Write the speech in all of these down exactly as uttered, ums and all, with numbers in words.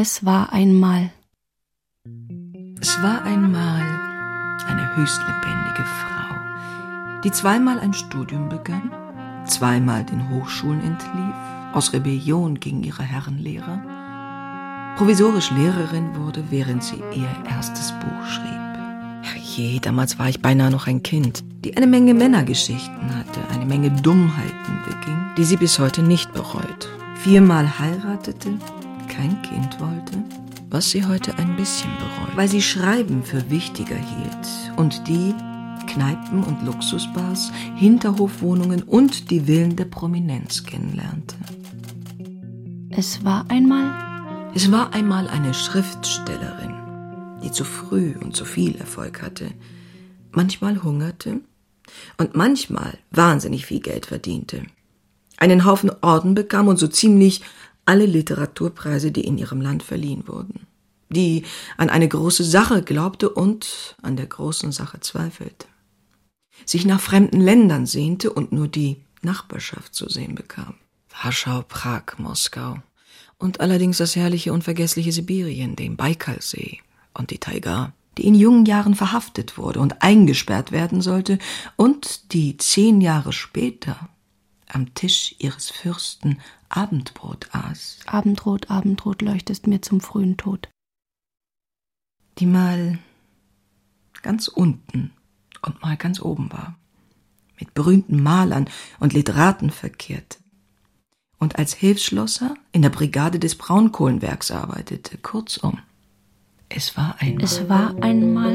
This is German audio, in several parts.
Es war einmal. Es war einmal eine höchst lebendige Frau, die zweimal ein Studium begann, zweimal den Hochschulen entlief, aus Rebellion gegen ihre Herrenlehrer, provisorisch Lehrerin wurde, während sie ihr erstes Buch schrieb. Herrje, damals war ich beinahe noch ein Kind, die eine Menge Männergeschichten hatte, eine Menge Dummheiten beging, die sie bis heute nicht bereut. Viermal heiratete, kein Kind wollte, was sie heute ein bisschen bereut, weil sie Schreiben für wichtiger hielt und die Kneipen und Luxusbars, Hinterhofwohnungen und die Villen der Prominenz kennenlernte. Es war einmal... Es war einmal eine Schriftstellerin, die zu früh und zu viel Erfolg hatte, manchmal hungerte und manchmal wahnsinnig viel Geld verdiente, einen Haufen Orden bekam und so ziemlich alle Literaturpreise, die in ihrem Land verliehen wurden, die an eine große Sache glaubte und an der großen Sache zweifelte, sich nach fremden Ländern sehnte und nur die Nachbarschaft zu sehen bekam. Warschau, Prag, Moskau und allerdings das herrliche und vergessliche Sibirien, den Baikalsee und die Taiga, die in jungen Jahren verhaftet wurde und eingesperrt werden sollte und die zehn Jahre später am Tisch ihres Fürsten Abendbrot aß. Abendrot, Abendrot leuchtest mir zum frühen Tod. Die mal ganz unten und mal ganz oben war, mit berühmten Malern und Literaten verkehrte und als Hilfsschlosser in der Brigade des Braunkohlenwerks arbeitete. Kurzum, es war einmal. Es war einmal.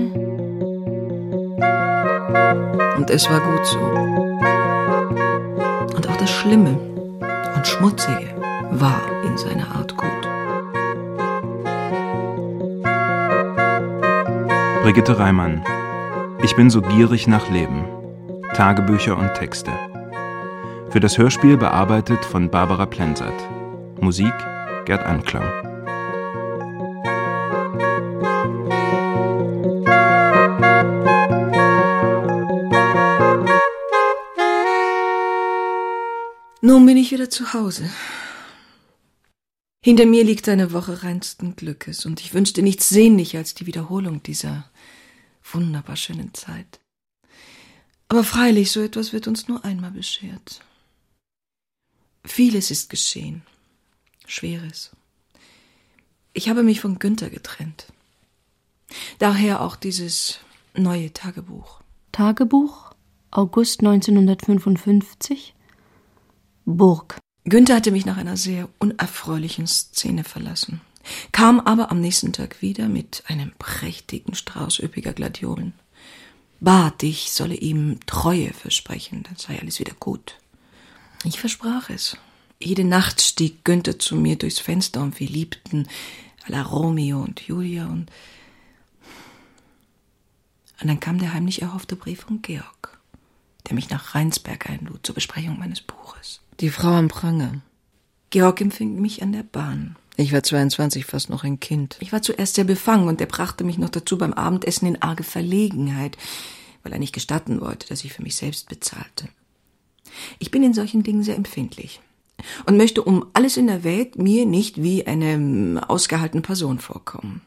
Und es war gut so. Und auch das Schlimme und Schmutzige war in seiner Art gut. Brigitte Reimann. Ich bin so gierig nach Leben. Tagebücher und Texte. Für das Hörspiel bearbeitet von Barbara Plensert. Musik Gerd Anklam. Nun bin ich wieder zu Hause. Hinter mir liegt eine Woche reinsten Glückes und ich wünschte nichts sehnlicher als die Wiederholung dieser wunderbar schönen Zeit. Aber freilich, so etwas wird uns nur einmal beschert. Vieles ist geschehen, Schweres. Ich habe mich von Günther getrennt. Daher auch dieses neue Tagebuch. Tagebuch, August neunzehnhundertfünfundfünfzig, Burg. Günther hatte mich nach einer sehr unerfreulichen Szene verlassen, kam aber am nächsten Tag wieder mit einem prächtigen Strauß üppiger Gladiolen, bat, ich solle ihm Treue versprechen, dann sei alles wieder gut. Ich versprach es. Jede Nacht stieg Günther zu mir durchs Fenster und wir liebten à la Romeo und Julia und... Und dann kam der heimlich erhoffte Brief von Georg, der mich nach Rheinsberg einlud zur Besprechung meines Buches. Die Frau am Pranger. Georg empfing mich an der Bahn. Ich war zweiundzwanzig, fast noch ein Kind. Ich war zuerst sehr befangen und er brachte mich noch dazu beim Abendessen in arge Verlegenheit, weil er nicht gestatten wollte, dass ich für mich selbst bezahlte. Ich bin in solchen Dingen sehr empfindlich und möchte um alles in der Welt mir nicht wie eine ausgehaltene Person vorkommen.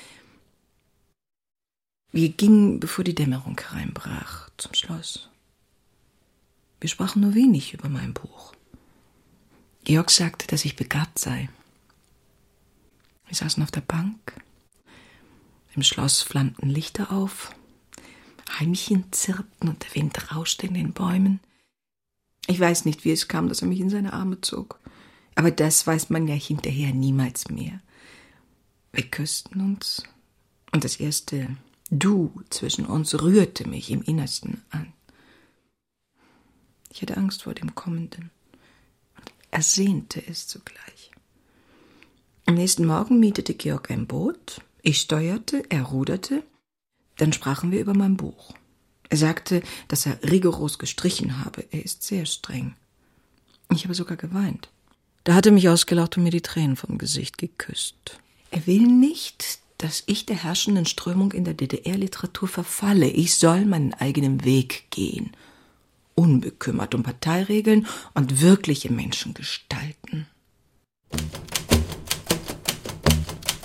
Wir gingen, bevor die Dämmerung hereinbrach, zum Schloss. Wir sprachen nur wenig über mein Buch. Georg sagte, dass ich begabt sei. Wir saßen auf der Bank. Im Schloss flammten Lichter auf. Heimchen zirpten und der Wind rauschte in den Bäumen. Ich weiß nicht, wie es kam, dass er mich in seine Arme zog. Aber das weiß man ja hinterher niemals mehr. Wir küssten uns und das erste Du zwischen uns rührte mich im Innersten an. Ich hatte Angst vor dem Kommenden und ersehnte es zugleich. Am nächsten Morgen mietete Georg ein Boot, ich steuerte, er ruderte, dann sprachen wir über mein Buch. Er sagte, dass er rigoros gestrichen habe, er ist sehr streng. Ich habe sogar geweint. Da hat er mich ausgelacht und mir die Tränen vom Gesicht geküsst. Er will nicht, dass ich der herrschenden Strömung in der D D R-Literatur verfalle. Ich soll meinen eigenen Weg gehen, unbekümmert um Parteiregeln und wirkliche Menschen gestalten.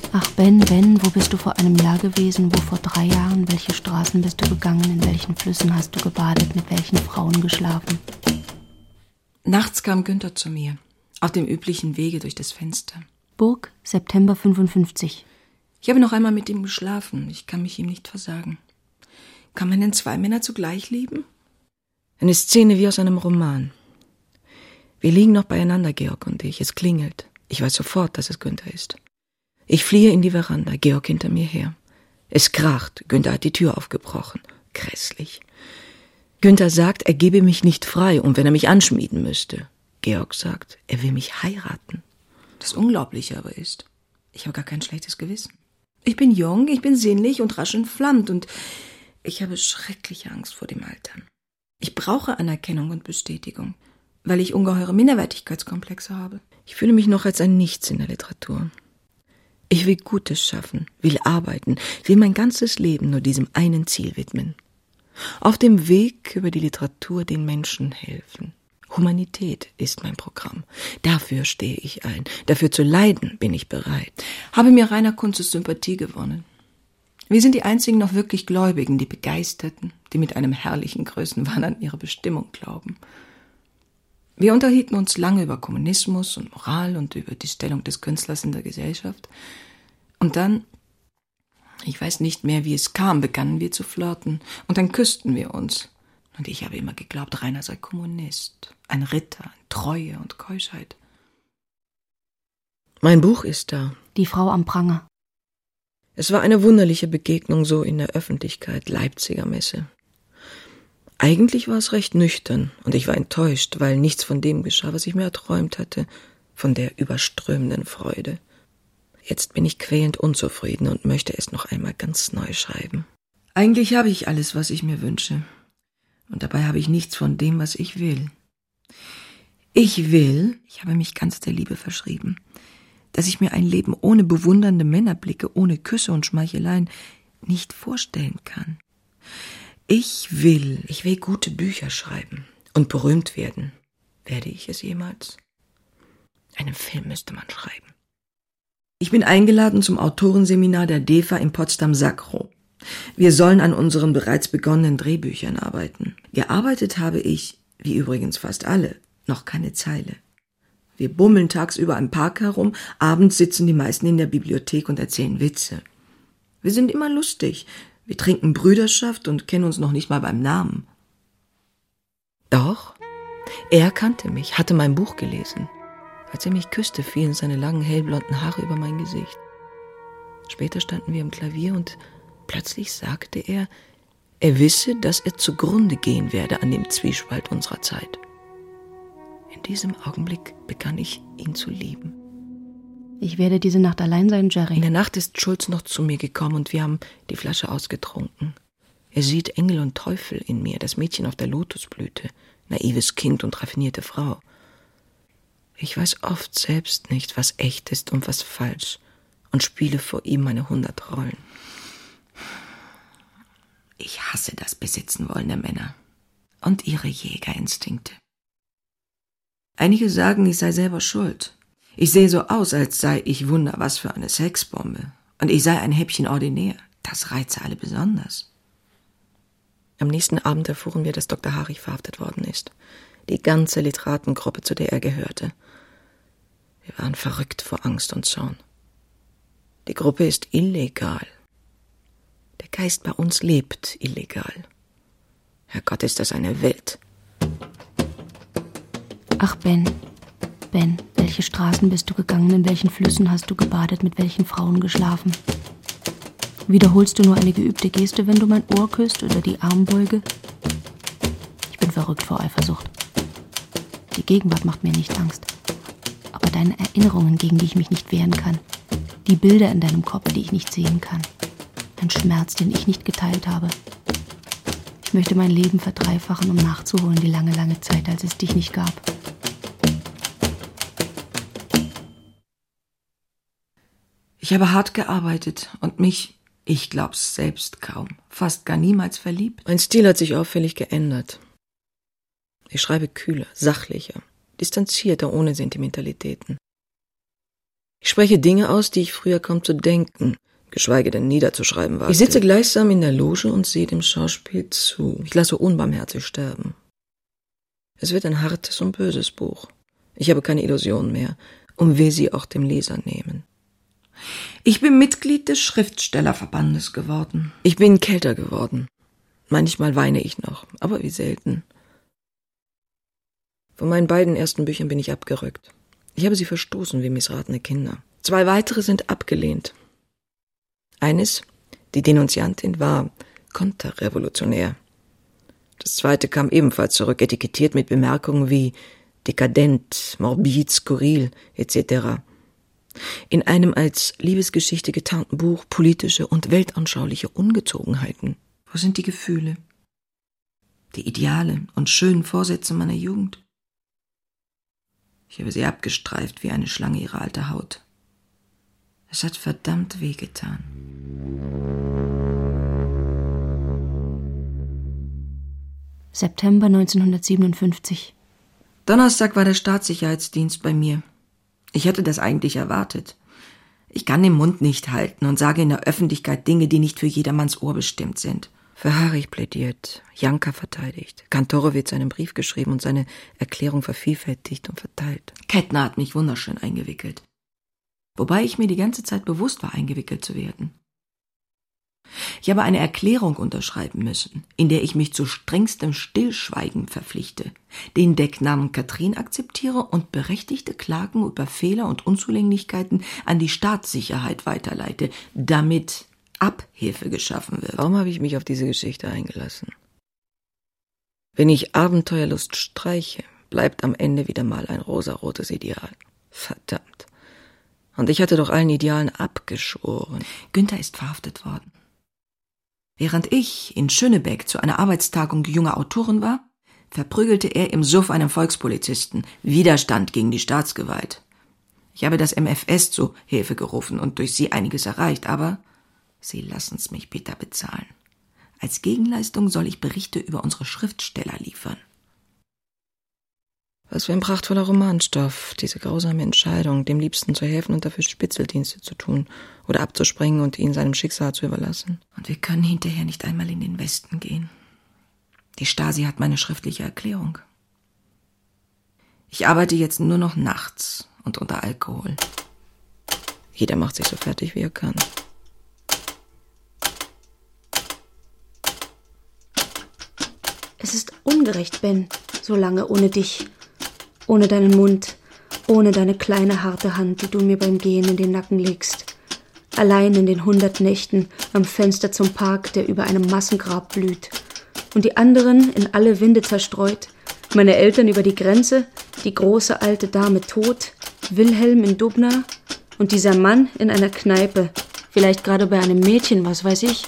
Ach Ben, Ben, wo bist du vor einem Jahr gewesen, wo vor drei Jahren, welche Straßen bist du gegangen, in welchen Flüssen hast du gebadet, mit welchen Frauen geschlafen? Nachts kam Günther zu mir, auf dem üblichen Wege durch das Fenster. Burg, September fünfundfünfzig. Ich habe noch einmal mit ihm geschlafen, ich kann mich ihm nicht versagen. Kann man denn zwei Männer zugleich lieben? Eine Szene wie aus einem Roman. Wir liegen noch beieinander, Georg und ich, es klingelt. Ich weiß sofort, dass es Günther ist. Ich fliehe in die Veranda, Georg hinter mir her. Es kracht, Günther hat die Tür aufgebrochen. Grässlich. Günther sagt, er gebe mich nicht frei, und wenn er mich anschmieden müsste. Georg sagt, er will mich heiraten. Das Unglaubliche aber ist, ich habe gar kein schlechtes Gewissen. Ich bin jung, ich bin sinnlich und rasch entflammt, und ich habe schreckliche Angst vor dem Altern. Ich brauche Anerkennung und Bestätigung, weil ich ungeheure Minderwertigkeitskomplexe habe. Ich fühle mich noch als ein Nichts in der Literatur. Ich will Gutes schaffen, will arbeiten, will mein ganzes Leben nur diesem einen Ziel widmen. Auf dem Weg über die Literatur den Menschen helfen. Humanität ist mein Programm. Dafür stehe ich ein. Dafür zu leiden bin ich bereit. Habe mir Rainer Kunzes Sympathie gewonnen. Wir sind die einzigen noch wirklich Gläubigen, die Begeisterten, die mit einem herrlichen Größenwahn an ihre Bestimmung glauben. Wir unterhielten uns lange über Kommunismus und Moral und über die Stellung des Künstlers in der Gesellschaft. Und dann, ich weiß nicht mehr, wie es kam, begannen wir zu flirten. Und dann küssten wir uns. Und ich habe immer geglaubt, Rainer sei Kommunist, ein Ritter, an Treue und Keuschheit. Mein Buch ist da. Die Frau am Pranger. Es war eine wunderliche Begegnung so in der Öffentlichkeit, Leipziger Messe. Eigentlich war es recht nüchtern und ich war enttäuscht, weil nichts von dem geschah, was ich mir erträumt hatte, von der überströmenden Freude. Jetzt bin ich quälend unzufrieden und möchte es noch einmal ganz neu schreiben. Eigentlich habe ich alles, was ich mir wünsche. Und dabei habe ich nichts von dem, was ich will. Ich will, ich habe mich ganz der Liebe verschrieben, dass ich mir ein Leben ohne bewundernde Männerblicke, ohne Küsse und Schmeicheleien nicht vorstellen kann. Ich will, ich will gute Bücher schreiben und berühmt werden. Werde ich es jemals? Einen Film müsste man schreiben. Ich bin eingeladen zum Autorenseminar der D E F A in Potsdam-Sacro. Wir sollen an unseren bereits begonnenen Drehbüchern arbeiten. Gearbeitet habe ich, wie übrigens fast alle, noch keine Zeile. Wir bummeln tagsüber im Park herum, abends sitzen die meisten in der Bibliothek und erzählen Witze. Wir sind immer lustig. Wir trinken Brüderschaft und kennen uns noch nicht mal beim Namen. Doch, er kannte mich, hatte mein Buch gelesen. Als er mich küsste, fielen seine langen, hellblonden Haare über mein Gesicht. Später standen wir am Klavier und plötzlich sagte er, er wisse, dass er zugrunde gehen werde an dem Zwiespalt unserer Zeit. In diesem Augenblick begann ich, ihn zu lieben. Ich werde diese Nacht allein sein, Jerry. In der Nacht ist Schulz noch zu mir gekommen und wir haben die Flasche ausgetrunken. Er sieht Engel und Teufel in mir, das Mädchen auf der Lotusblüte, naives Kind und raffinierte Frau. Ich weiß oft selbst nicht, was echt ist und was falsch, und spiele vor ihm meine hundert Rollen. Ich hasse das Besitzen wollen der Männer und ihre Jägerinstinkte. Einige sagen, ich sei selber schuld. Ich sehe so aus, als sei ich Wunder was für eine Sexbombe. Und ich sei ein Häppchen ordinär. Das reize alle besonders. Am nächsten Abend erfuhren wir, dass Doktor Harich verhaftet worden ist. Die ganze Literatengruppe, zu der er gehörte. Wir waren verrückt vor Angst und Zorn. Die Gruppe ist illegal. Der Geist bei uns lebt illegal. Herrgott, ist das eine Welt. Ach, Ben, Ben, welche Straßen bist du gegangen, in welchen Flüssen hast du gebadet, mit welchen Frauen geschlafen? Wiederholst du nur eine geübte Geste, wenn du mein Ohr küsst oder die Armbeuge? Ich bin verrückt vor Eifersucht. Die Gegenwart macht mir nicht Angst. Aber deine Erinnerungen, gegen die ich mich nicht wehren kann. Die Bilder in deinem Kopf, die ich nicht sehen kann. Ein Schmerz, den ich nicht geteilt habe. Ich möchte mein Leben verdreifachen, um nachzuholen die lange, lange Zeit, als es dich nicht gab. Ich habe hart gearbeitet und mich, ich glaub's selbst kaum, fast gar niemals verliebt. Mein Stil hat sich auffällig geändert. Ich schreibe kühler, sachlicher, distanzierter, ohne Sentimentalitäten. Ich spreche Dinge aus, die ich früher kaum zu denken, geschweige denn niederzuschreiben wagte. Ich sitze gleichsam in der Loge und sehe dem Schauspiel zu. Ich lasse unbarmherzig sterben. Es wird ein hartes und böses Buch. Ich habe keine Illusionen mehr und will sie auch dem Leser nehmen. Ich bin Mitglied des Schriftstellerverbandes geworden. Ich bin kälter geworden. Manchmal weine ich noch, aber wie selten. Von meinen beiden ersten Büchern bin ich abgerückt. Ich habe sie verstoßen wie missratene Kinder. Zwei weitere sind abgelehnt. Eines, die Denunziantin, war konterrevolutionär. Das zweite kam ebenfalls zurück, etikettiert mit Bemerkungen wie dekadent, morbid, skurril et cetera. In einem als Liebesgeschichte getarnten Buch politische und weltanschauliche Ungezogenheiten. Wo sind die Gefühle? Die Ideale und schönen Vorsätze meiner Jugend? Ich habe sie abgestreift wie eine Schlange ihre alte Haut. Es hat verdammt wehgetan. September neunzehnhundertsiebenundfünfzig. Donnerstag war der Staatssicherheitsdienst bei mir. Ich hatte das eigentlich erwartet. Ich kann den Mund nicht halten und sage in der Öffentlichkeit Dinge, die nicht für jedermanns Ohr bestimmt sind. Für Harich plädiert, Janka verteidigt, Kantorowitz einen Brief geschrieben und seine Erklärung vervielfältigt und verteilt. Kettner hat mich wunderschön eingewickelt. Wobei ich mir die ganze Zeit bewusst war, eingewickelt zu werden. Ich habe eine Erklärung unterschreiben müssen, in der ich mich zu strengstem Stillschweigen verpflichte, den Decknamen Katrin akzeptiere und berechtigte Klagen über Fehler und Unzulänglichkeiten an die Staatssicherheit weiterleite, damit Abhilfe geschaffen wird. Warum habe ich mich auf diese Geschichte eingelassen? Wenn ich Abenteuerlust streiche, bleibt am Ende wieder mal ein rosarotes Ideal. Verdammt. Und ich hatte doch allen Idealen abgeschworen. Günther ist verhaftet worden. Während ich in Schönebeck zu einer Arbeitstagung junger Autoren war, verprügelte er im Suff einen Volkspolizisten. Widerstand gegen die Staatsgewalt. Ich habe das M F S zu Hilfe gerufen und durch sie einiges erreicht, aber sie lassen's mich bitter bezahlen. Als Gegenleistung soll ich Berichte über unsere Schriftsteller liefern. Was für ein prachtvoller Romanstoff, diese grausame Entscheidung, dem Liebsten zu helfen und dafür Spitzeldienste zu tun oder abzusprengen und ihn seinem Schicksal zu überlassen. Und wir können hinterher nicht einmal in den Westen gehen. Die Stasi hat meine schriftliche Erklärung. Ich arbeite jetzt nur noch nachts und unter Alkohol. Jeder macht sich so fertig, wie er kann. Es ist ungerecht, Ben, so lange ohne dich. Ohne deinen Mund, ohne deine kleine harte Hand, die du mir beim Gehen in den Nacken legst. Allein in den hundert Nächten am Fenster zum Park, der über einem Massengrab blüht. Und die anderen in alle Winde zerstreut. Meine Eltern über die Grenze, die große alte Dame tot, Wilhelm in Dubna und dieser Mann in einer Kneipe. Vielleicht gerade bei einem Mädchen, was weiß ich.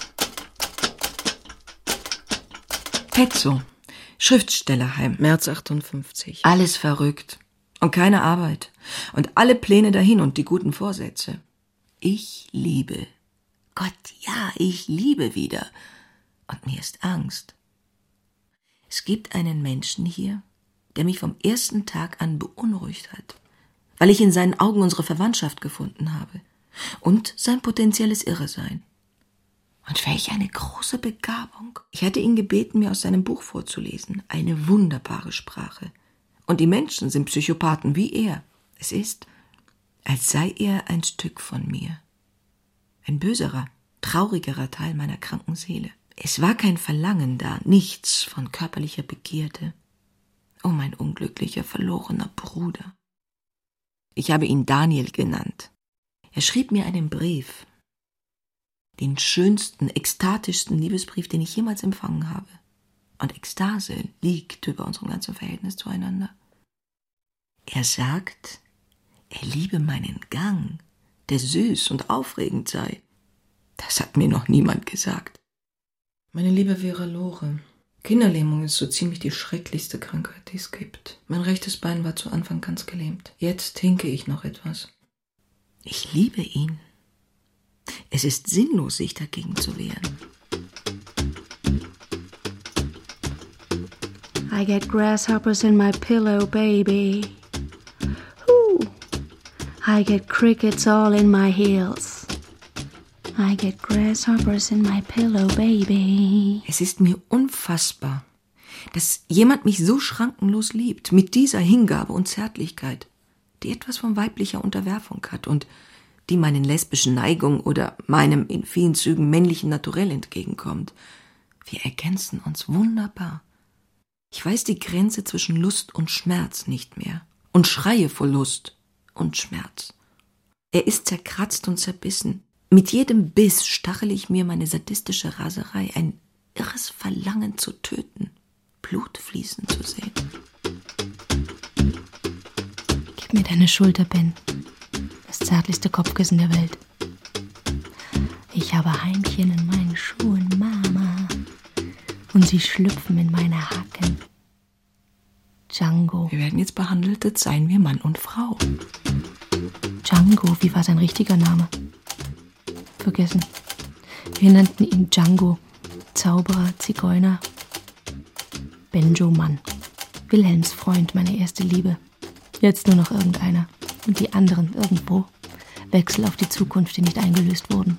Petzo. Schriftstellerheim, März achtundfünfzig. Alles verrückt und keine Arbeit und alle Pläne dahin und die guten Vorsätze. Ich liebe. Gott, ja, ich liebe wieder. Und mir ist Angst. Es gibt einen Menschen hier, der mich vom ersten Tag an beunruhigt hat, weil ich in seinen Augen unsere Verwandtschaft gefunden habe und sein potenzielles Irresein. Und welch eine große Begabung. Ich hatte ihn gebeten, mir aus seinem Buch vorzulesen. Eine wunderbare Sprache. Und die Menschen sind Psychopathen wie er. Es ist, als sei er ein Stück von mir. Ein böserer, traurigerer Teil meiner kranken Seele. Es war kein Verlangen da, nichts von körperlicher Begierde. Oh, mein unglücklicher, verlorener Bruder. Ich habe ihn Daniel genannt. Er schrieb mir einen Brief. Den schönsten, ekstatischsten Liebesbrief, den ich jemals empfangen habe. Und Ekstase liegt über unserem ganzen Verhältnis zueinander. Er sagt, er liebe meinen Gang, der süß und aufregend sei. Das hat mir noch niemand gesagt. Meine liebe Vera Lore, Kinderlähmung ist so ziemlich die schrecklichste Krankheit, die es gibt. Mein rechtes Bein war zu Anfang ganz gelähmt. Jetzt hinke ich noch etwas. Ich liebe ihn. Es ist sinnlos, sich dagegen zu wehren. I get grasshoppers in my pillow, baby. Ooh. I get crickets all in my heels. I get grasshoppers in my pillow, baby. Es ist mir unfassbar, dass jemand mich so schrankenlos liebt, mit dieser Hingabe und Zärtlichkeit, die etwas von weiblicher Unterwerfung hat und die meinen lesbischen Neigungen oder meinem in vielen Zügen männlichen Naturell entgegenkommt. Wir ergänzen uns wunderbar. Ich weiß die Grenze zwischen Lust und Schmerz nicht mehr und schreie vor Lust und Schmerz. Er ist zerkratzt und zerbissen. Mit jedem Biss stachel ich mir meine sadistische Raserei, ein irres Verlangen zu töten, Blut fließen zu sehen. Gib mir deine Schulter, Ben. Das zärtlichste Kopfkissen der Welt. Ich habe Heimchen in meinen Schuhen, Mama. Und sie schlüpfen in meine Hacken. Django. Wir werden jetzt behandelt, als seien wir Mann und Frau. Django, wie war sein richtiger Name? Vergessen. Wir nannten ihn Django. Zauberer, Zigeuner. Benjo Mann. Wilhelms Freund, meine erste Liebe. Jetzt nur noch irgendeiner. Und die anderen irgendwo. Wechsel auf die Zukunft, die nicht eingelöst wurden.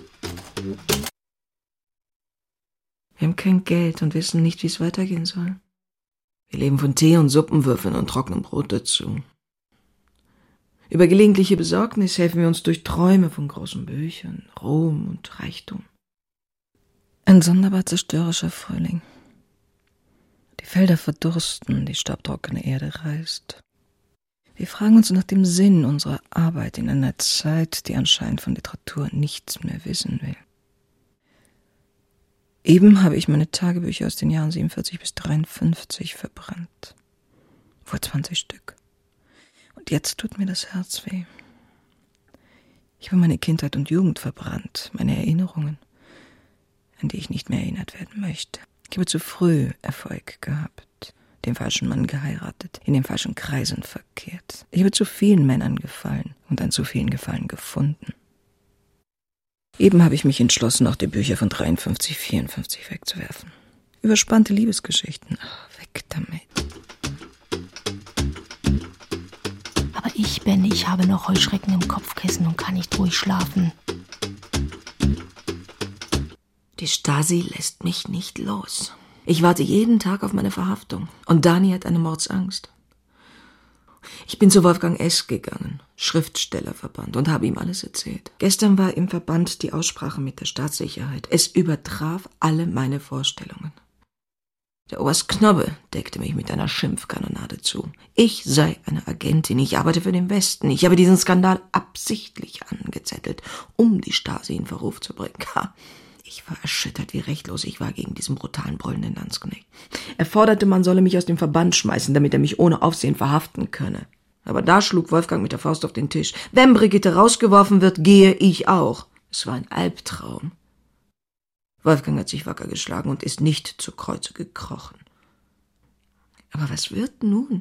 Wir haben kein Geld und wissen nicht, wie es weitergehen soll. Wir leben von Tee und Suppenwürfeln und trockenem Brot dazu. Über gelegentliche Besorgnis helfen wir uns durch Träume von großen Büchern, Ruhm und Reichtum. Ein sonderbar zerstörerischer Frühling. Die Felder verdursten, die staubtrockene Erde reißt. Wir fragen uns nach dem Sinn unserer Arbeit in einer Zeit, die anscheinend von Literatur nichts mehr wissen will. Eben habe ich meine Tagebücher aus den Jahren siebenundvierzig bis dreiundfünfzig verbrannt. Vor zwanzig Stück. Und jetzt tut mir das Herz weh. Ich habe meine Kindheit und Jugend verbrannt, meine Erinnerungen, an die ich nicht mehr erinnert werden möchte. Ich habe zu früh Erfolg gehabt, den falschen Mann geheiratet, in den falschen Kreisen verkehrt. Ich habe zu vielen Männern gefallen und an zu vielen Gefallen gefunden. Eben habe ich mich entschlossen, auch die Bücher von dreiundfünfzig, vierundfünfzig wegzuwerfen. Überspannte Liebesgeschichten. Ach, weg damit. Aber ich, Ben, ich habe noch Heuschrecken im Kopfkissen und kann nicht ruhig schlafen. Die Stasi lässt mich nicht los. Ich warte jeden Tag auf meine Verhaftung. Und Dani hat eine Mordsangst. Ich bin zu Wolfgang S. gegangen, Schriftstellerverband, und habe ihm alles erzählt. Gestern war im Verband die Aussprache mit der Staatssicherheit. Es übertraf alle meine Vorstellungen. Der Oberst Knobbe deckte mich mit einer Schimpfkanonade zu. Ich sei eine Agentin, ich arbeite für den Westen. Ich habe diesen Skandal absichtlich angezettelt, um die Stasi in Verruf zu bringen. Ha. Ich war erschüttert, wie rechtlos ich war gegen diesen brutalen, brüllenden Landsknecht. Er forderte, man solle mich aus dem Verband schmeißen, damit er mich ohne Aufsehen verhaften könne. Aber da schlug Wolfgang mit der Faust auf den Tisch. Wenn Brigitte rausgeworfen wird, gehe ich auch. Es war ein Albtraum. Wolfgang hat sich wacker geschlagen und ist nicht zu Kreuze gekrochen. Aber was wird nun?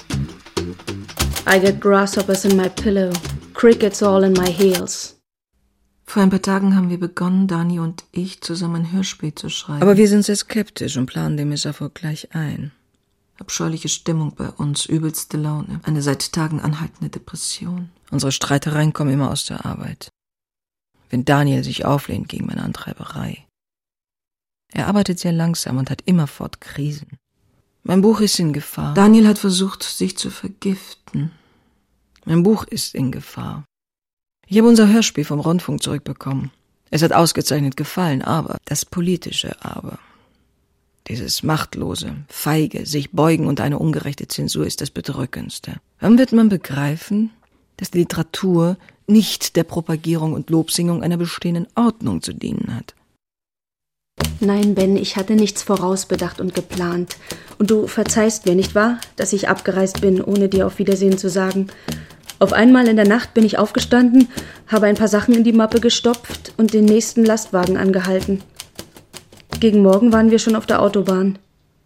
I get grasshoppers in my pillow, crickets all in my heels. Vor ein paar Tagen haben wir begonnen, Dani und ich, zusammen ein Hörspiel zu schreiben. Aber wir sind sehr skeptisch und planen den Misserfolg gleich ein. Abscheuliche Stimmung bei uns, übelste Laune, eine seit Tagen anhaltende Depression. Unsere Streitereien kommen immer aus der Arbeit. Wenn Daniel sich auflehnt gegen meine Antreiberei. Er arbeitet sehr langsam und hat immerfort Krisen. Mein Buch ist in Gefahr. Daniel hat versucht, sich zu vergiften. Mein Buch ist in Gefahr. Ich habe unser Hörspiel vom Rundfunk zurückbekommen. Es hat ausgezeichnet gefallen, aber das politische Aber, dieses machtlose, feige, sich beugen und eine ungerechte Zensur ist das Bedrückendste. Wann wird man begreifen, dass die Literatur nicht der Propagierung und Lobsingung einer bestehenden Ordnung zu dienen hat? Nein, Ben, ich hatte nichts vorausbedacht und geplant. Und du verzeihst mir, nicht wahr, dass ich abgereist bin, ohne dir auf Wiedersehen zu sagen. Auf einmal in der Nacht bin ich aufgestanden, habe ein paar Sachen in die Mappe gestopft und den nächsten Lastwagen angehalten. Gegen Morgen waren wir schon auf der Autobahn.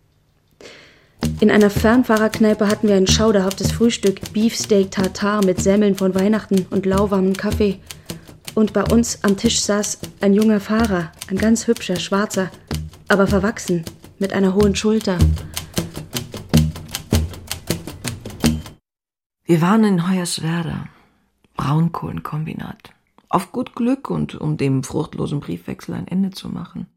In einer Fernfahrerkneipe hatten wir ein schauderhaftes Frühstück, Beefsteak Tartar mit Semmeln von Weihnachten und lauwarmen Kaffee. Und bei uns am Tisch saß ein junger Fahrer, ein ganz hübscher, schwarzer, aber verwachsen, mit einer hohen Schulter. Wir waren in Hoyerswerda. Braunkohlenkombinat. Auf gut Glück und um dem fruchtlosen Briefwechsel ein Ende zu machen.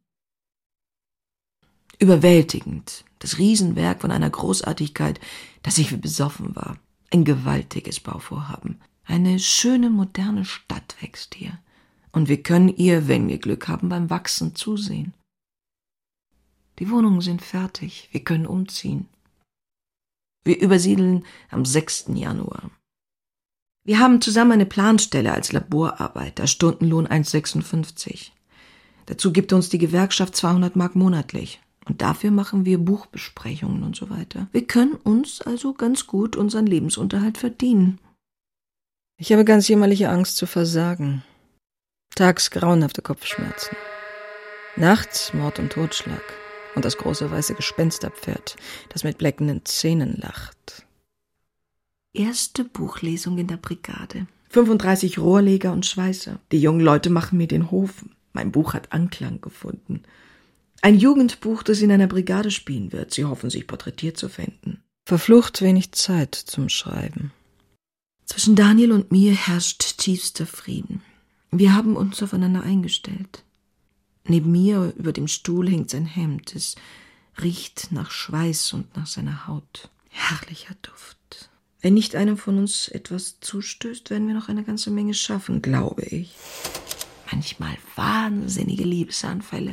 Überwältigend, das Riesenwerk von einer Großartigkeit, dass ich wie besoffen war. Ein gewaltiges Bauvorhaben. Eine schöne, moderne Stadt wächst hier. Und wir können ihr, wenn wir Glück haben, beim Wachsen zusehen. Die Wohnungen sind fertig, wir können umziehen. Wir übersiedeln am sechsten Januar. Wir haben zusammen eine Planstelle als Laborarbeiter, Stundenlohn eins Komma sechsundfünfzig. Dazu gibt uns die Gewerkschaft zweihundert Mark monatlich. Und dafür machen wir Buchbesprechungen und so weiter. Wir können uns also ganz gut unseren Lebensunterhalt verdienen. Ich habe ganz jämmerliche Angst zu versagen. Tags grauenhafte Kopfschmerzen. Nachts Mord und Totschlag. Und das große weiße Gespensterpferd, das mit bleckenden Zähnen lacht. Erste Buchlesung in der Brigade. fünfunddreißig Rohrleger und Schweißer. Die jungen Leute machen mir den Hof. Mein Buch hat Anklang gefunden. Ein Jugendbuch, das in einer Brigade spielen wird. Sie hoffen, sich porträtiert zu finden. Verflucht wenig Zeit zum Schreiben. Zwischen Daniel und mir herrscht tiefster Frieden. Wir haben uns aufeinander eingestellt. Neben mir über dem Stuhl hängt sein Hemd. Es riecht nach Schweiß und nach seiner Haut. Herrlicher Duft. Wenn nicht einem von uns etwas zustößt, werden wir noch eine ganze Menge schaffen, glaube ich. Manchmal wahnsinnige Liebesanfälle.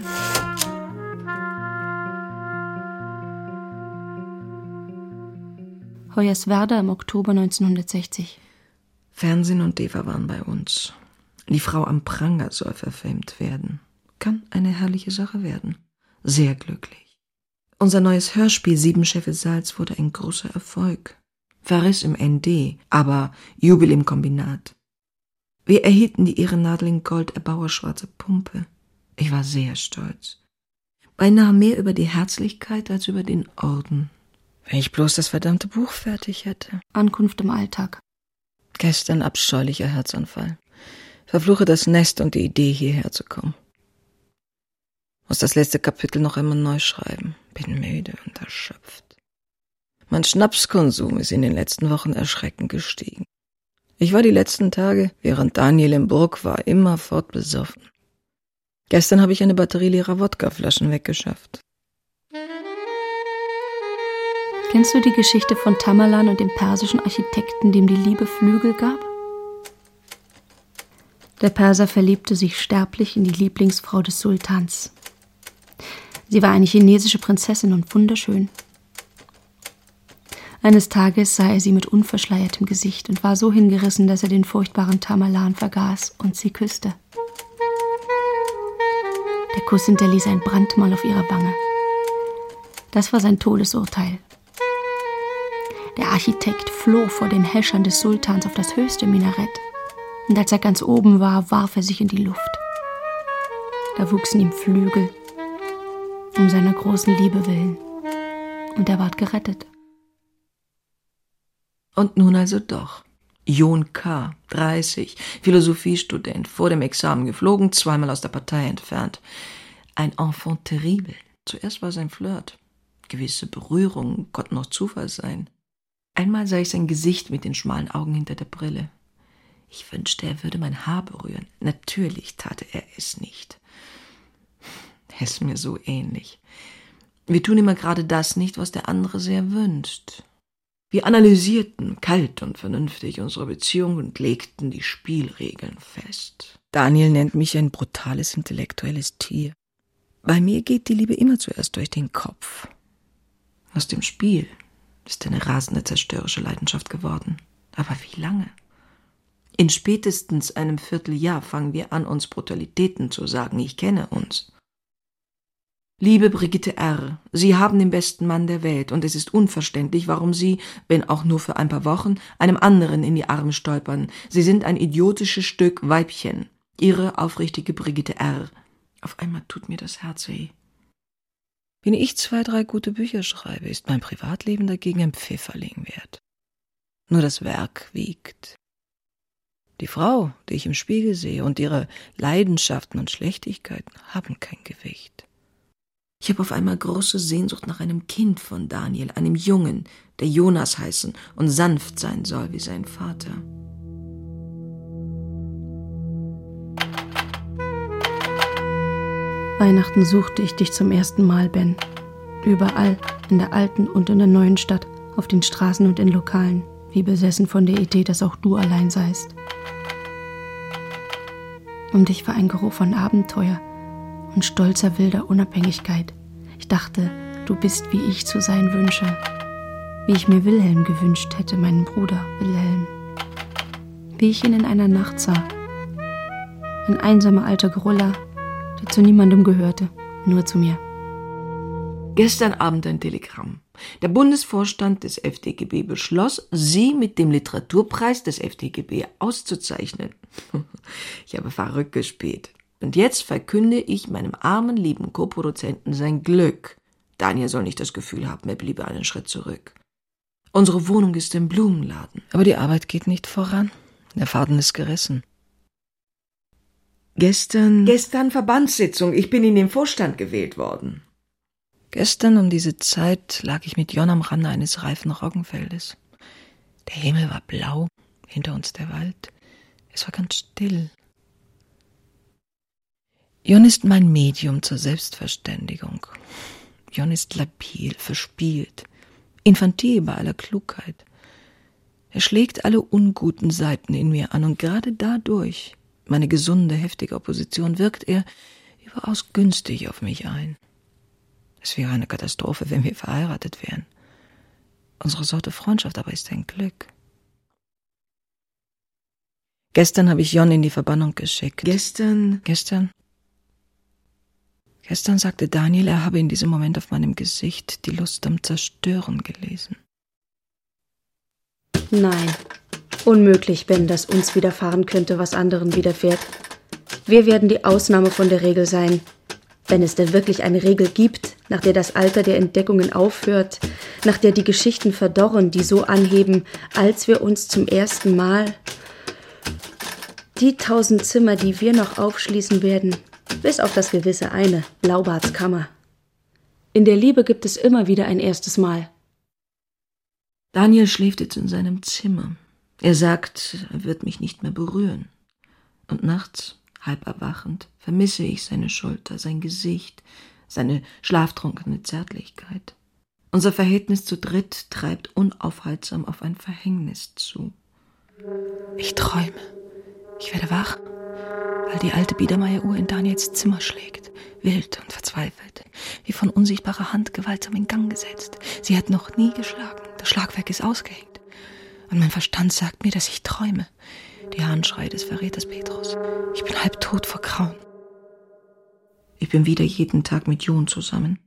Hoyerswerda im Oktober neunzehnhundertsechzig. Fernsehen und Eva waren bei uns. Die Frau am Pranger soll verfilmt werden. Kann eine herrliche Sache werden. Sehr glücklich. Unser neues Hörspiel Sieben Scheffel Salz wurde ein großer Erfolg. Verriss im N D, aber Jubel im Kombinat. Wir erhielten die Ehrennadel in Gold Erbauer Schwarze Pumpe. Ich war sehr stolz. Beinahe mehr über die Herzlichkeit als über den Orden. Wenn ich bloß das verdammte Buch fertig hätte. Ankunft im Alltag. Gestern abscheulicher Herzanfall. Verfluche das Nest und die Idee, hierher zu kommen. Muss das letzte Kapitel noch einmal neu schreiben. Bin müde und erschöpft. Mein Schnapskonsum ist in den letzten Wochen erschreckend gestiegen. Ich war die letzten Tage, während Daniel im Burg war, immerfort besoffen. Gestern habe ich eine Batterie leerer Wodkaflaschen weggeschafft. Kennst du die Geschichte von Tamerlan und dem persischen Architekten, dem die Liebe Flügel gab? Der Perser verliebte sich sterblich in die Lieblingsfrau des Sultans. Sie war eine chinesische Prinzessin und wunderschön. Eines Tages sah er sie mit unverschleiertem Gesicht und war so hingerissen, dass er den furchtbaren Tamerlan vergaß und sie küsste. Der Kuss hinterließ ein Brandmal auf ihrer Wange. Das war sein Todesurteil. Der Architekt floh vor den Häschern des Sultans auf das höchste Minarett. Und als er ganz oben war, warf er sich in die Luft. Da wuchsen ihm Flügel, um seiner großen Liebe willen. Und er ward gerettet. Und nun also doch. John K., dreißig, Philosophiestudent, vor dem Examen geflogen, zweimal aus der Partei entfernt. Ein Enfant terrible. Zuerst war sein Flirt. Gewisse Berührungen konnten noch Zufall sein. Einmal sah ich sein Gesicht mit den schmalen Augen hinter der Brille. Ich wünschte, er würde mein Haar berühren. Natürlich tat er es nicht. Er ist mir so ähnlich. Wir tun immer gerade das nicht, was der andere sehr wünscht. Wir analysierten kalt und vernünftig unsere Beziehung und legten die Spielregeln fest. Daniel nennt mich ein brutales, intellektuelles Tier. Bei mir geht die Liebe immer zuerst durch den Kopf. Aus dem Spiel ist eine rasende, zerstörerische Leidenschaft geworden. Aber wie lange? In spätestens einem Vierteljahr fangen wir an, uns Brutalitäten zu sagen. Ich kenne uns. Liebe Brigitte R., Sie haben den besten Mann der Welt, und es ist unverständlich, warum Sie, wenn auch nur für ein paar Wochen, einem anderen in die Arme stolpern. Sie sind ein idiotisches Stück Weibchen. Ihre aufrichtige Brigitte R. Auf einmal tut mir das Herz weh. Wenn ich zwei, drei gute Bücher schreibe, ist mein Privatleben dagegen ein Pfifferling wert. Nur das Werk wiegt. Die Frau, die ich im Spiegel sehe, und ihre Leidenschaften und Schlechtigkeiten haben kein Gewicht. Ich habe auf einmal große Sehnsucht nach einem Kind von Daniel, einem Jungen, der Jonas heißen und sanft sein soll wie sein Vater. Weihnachten suchte ich dich zum ersten Mal, Ben. Überall, in der alten und in der neuen Stadt, auf den Straßen und in Lokalen, wie besessen von der Idee, dass auch du allein seist. Um dich war ein Geruch von Abenteuer und stolzer, wilder Unabhängigkeit. Ich dachte, du bist, wie ich zu sein wünsche. Wie ich mir Wilhelm gewünscht hätte, meinen Bruder Wilhelm. Wie ich ihn in einer Nacht sah. Ein einsamer alter Gorilla, der zu niemandem gehörte, nur zu mir. Gestern Abend ein Telegramm. Der Bundesvorstand des F D G B beschloss, Sie mit dem Literaturpreis des F D G B auszuzeichnen. Ich habe verrückt gespielt. Und jetzt verkünde ich meinem armen, lieben Co-Produzenten sein Glück. Daniel soll nicht das Gefühl haben, er bliebe einen Schritt zurück. Unsere Wohnung ist im Blumenladen. Aber die Arbeit geht nicht voran. Der Faden ist gerissen. Gestern... Gestern Verbandssitzung. Ich bin in den Vorstand gewählt worden. Gestern um diese Zeit lag ich mit Jon am Rande eines reifen Roggenfeldes. Der Himmel war blau, hinter uns der Wald. Es war ganz still. Jon ist mein Medium zur Selbstverständigung. Jon ist labil, verspielt, infantil bei aller Klugheit. Er schlägt alle unguten Seiten in mir an und gerade dadurch, meine gesunde, heftige Opposition, wirkt er überaus günstig auf mich ein. Es wäre eine Katastrophe, wenn wir verheiratet wären. Unsere Sorte Freundschaft aber ist ein Glück. Gestern habe ich Jon in die Verbannung geschickt. Gestern? Gestern? Gestern sagte Daniel, er habe in diesem Moment auf meinem Gesicht die Lust am Zerstören gelesen. Nein, unmöglich, Ben, dass uns widerfahren könnte, was anderen widerfährt. Wir werden die Ausnahme von der Regel sein. Wenn es denn wirklich eine Regel gibt, nach der das Alter der Entdeckungen aufhört, nach der die Geschichten verdorren, die so anheben, als wir uns zum ersten Mal... Die tausend Zimmer, die wir noch aufschließen werden, bis auf das gewisse eine, Blaubarts Kammer. In der Liebe gibt es immer wieder ein erstes Mal. Daniel schläft jetzt in seinem Zimmer. Er sagt, er wird mich nicht mehr berühren. Und nachts, halb erwachend, vermisse ich seine Schulter, sein Gesicht, seine schlaftrunkene Zärtlichkeit. Unser Verhältnis zu dritt treibt unaufhaltsam auf ein Verhängnis zu. Ich träume. Ich werde wach, weil die alte Biedermeieruhr in Daniels Zimmer schlägt, wild und verzweifelt, wie von unsichtbarer Hand gewaltsam in Gang gesetzt. Sie hat noch nie geschlagen, das Schlagwerk ist ausgehängt. Und mein Verstand sagt mir, dass ich träume. Die Handschreie des Verräters Petrus. Ich bin halb tot vor Grauen. Ich bin wieder jeden Tag mit Jon zusammen.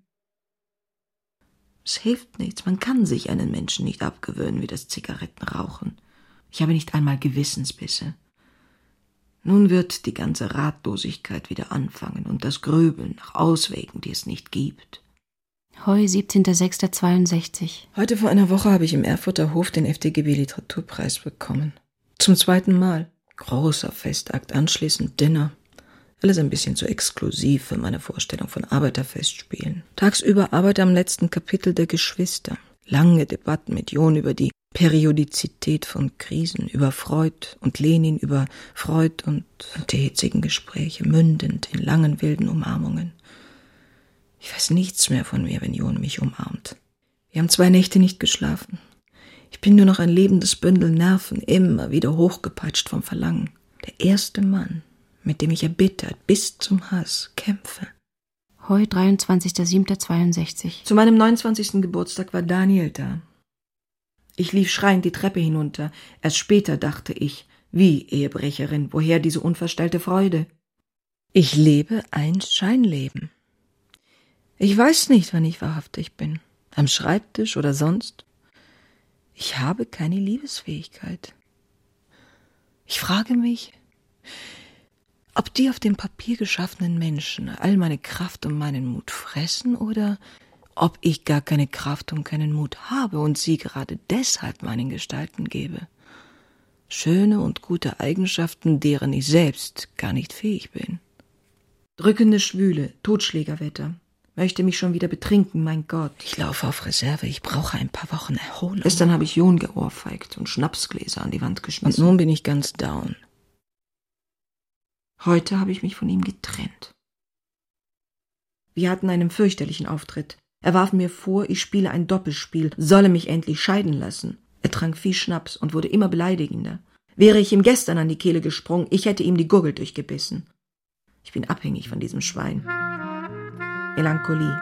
Es hilft nichts, man kann sich einen Menschen nicht abgewöhnen wie das Zigarettenrauchen. Ich habe nicht einmal Gewissensbisse. Nun wird die ganze Ratlosigkeit wieder anfangen und das Grübeln nach Auswegen, die es nicht gibt. Heu, siebzehnter sechster zweiundsechzig. Heute vor einer Woche habe ich im Erfurter Hof den F D G B-Literaturpreis bekommen. Zum zweiten Mal. Großer Festakt, anschließend Dinner. Alles ein bisschen zu exklusiv für meine Vorstellung von Arbeiterfestspielen. Tagsüber Arbeit am letzten Kapitel der Geschwister. Lange Debatten mit Jon über die Periodizität von Krisen, über Freud und Lenin, über Freud und die hitzigen Gespräche, mündend in langen, wilden Umarmungen. Ich weiß nichts mehr von mir, wenn Jon mich umarmt. Wir haben zwei Nächte nicht geschlafen. Ich bin nur noch ein lebendes Bündel Nerven, immer wieder hochgepeitscht vom Verlangen. Der erste Mann, mit dem ich erbittert bis zum Hass kämpfe. Heu, dreiundzwanzigster siebter zweiundsechzig. Zu meinem neunundzwanzigsten Geburtstag war Daniel da. Ich lief schreiend die Treppe hinunter. Erst später dachte ich, wie Ehebrecherin, woher diese unverstellte Freude? Ich lebe ein Scheinleben. Ich weiß nicht, wann ich wahrhaftig bin. Am Schreibtisch oder sonst. Ich habe keine Liebesfähigkeit. Ich frage mich, ob die auf dem Papier geschaffenen Menschen all meine Kraft und meinen Mut fressen oder ob ich gar keine Kraft und keinen Mut habe und sie gerade deshalb meinen Gestalten gebe. Schöne und gute Eigenschaften, deren ich selbst gar nicht fähig bin. Drückende Schwüle, Totschlägerwetter. Möchte mich schon wieder betrinken, mein Gott. Ich laufe auf Reserve, ich brauche ein paar Wochen Erholung. Gestern habe ich Jon geohrfeigt und Schnapsgläser an die Wand geschmissen. Und nun bin ich ganz down. Heute habe ich mich von ihm getrennt. Wir hatten einen fürchterlichen Auftritt. Er warf mir vor, ich spiele ein Doppelspiel, solle mich endlich scheiden lassen. Er trank viel Schnaps und wurde immer beleidigender. Wäre ich ihm gestern an die Kehle gesprungen, ich hätte ihm die Gurgel durchgebissen. Ich bin abhängig von diesem Schwein. Melancholie.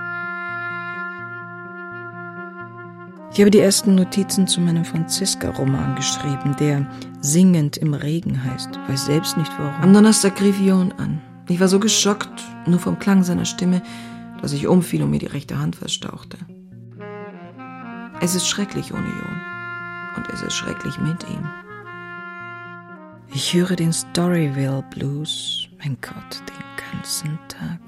Ich habe die ersten Notizen zu meinem Franziska-Roman geschrieben, der Singend im Regen heißt. Weiß selbst nicht warum. Am Donnerstag rief Jon an. Ich war so geschockt, nur vom Klang seiner Stimme, dass ich umfiel und mir die rechte Hand verstauchte. Es ist schrecklich ohne Jon. Und es ist schrecklich mit ihm. Ich höre den Storyville Blues, mein Gott, den ganzen Tag.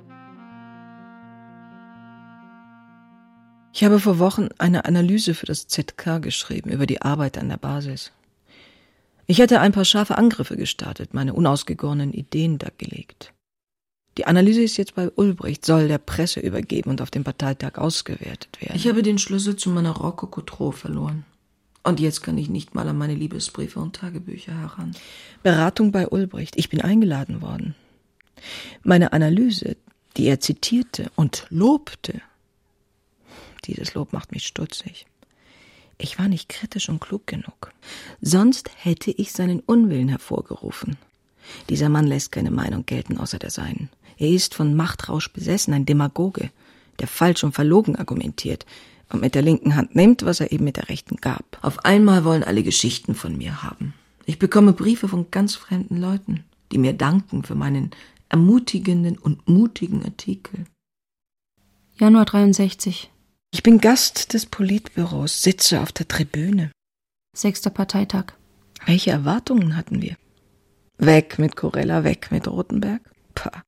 Ich habe vor Wochen eine Analyse für das Z K geschrieben über die Arbeit an der Basis. Ich hatte ein paar scharfe Angriffe gestartet, meine unausgegorenen Ideen dargelegt. Die Analyse ist jetzt bei Ulbricht, soll der Presse übergeben und auf dem Parteitag ausgewertet werden. Ich habe den Schlüssel zu meiner Rokoko-Truhe verloren. Und jetzt kann ich nicht mal an meine Liebesbriefe und Tagebücher heran. Beratung bei Ulbricht. Ich bin eingeladen worden. Meine Analyse, die er zitierte und lobte, dieses Lob macht mich stutzig. Ich war nicht kritisch und klug genug. Sonst hätte ich seinen Unwillen hervorgerufen. Dieser Mann lässt keine Meinung gelten außer der seinen. Er ist von Machtrausch besessen, ein Demagoge, der falsch und verlogen argumentiert und mit der linken Hand nimmt, was er eben mit der rechten gab. Auf einmal wollen alle Geschichten von mir haben. Ich bekomme Briefe von ganz fremden Leuten, die mir danken für meinen ermutigenden und mutigen Artikel. Januar dreiundsechzig. Ich bin Gast des Politbüros, sitze auf der Tribüne. Sechster Parteitag. Welche Erwartungen hatten wir? Weg mit Kurella, weg mit Rothenberg? Pah.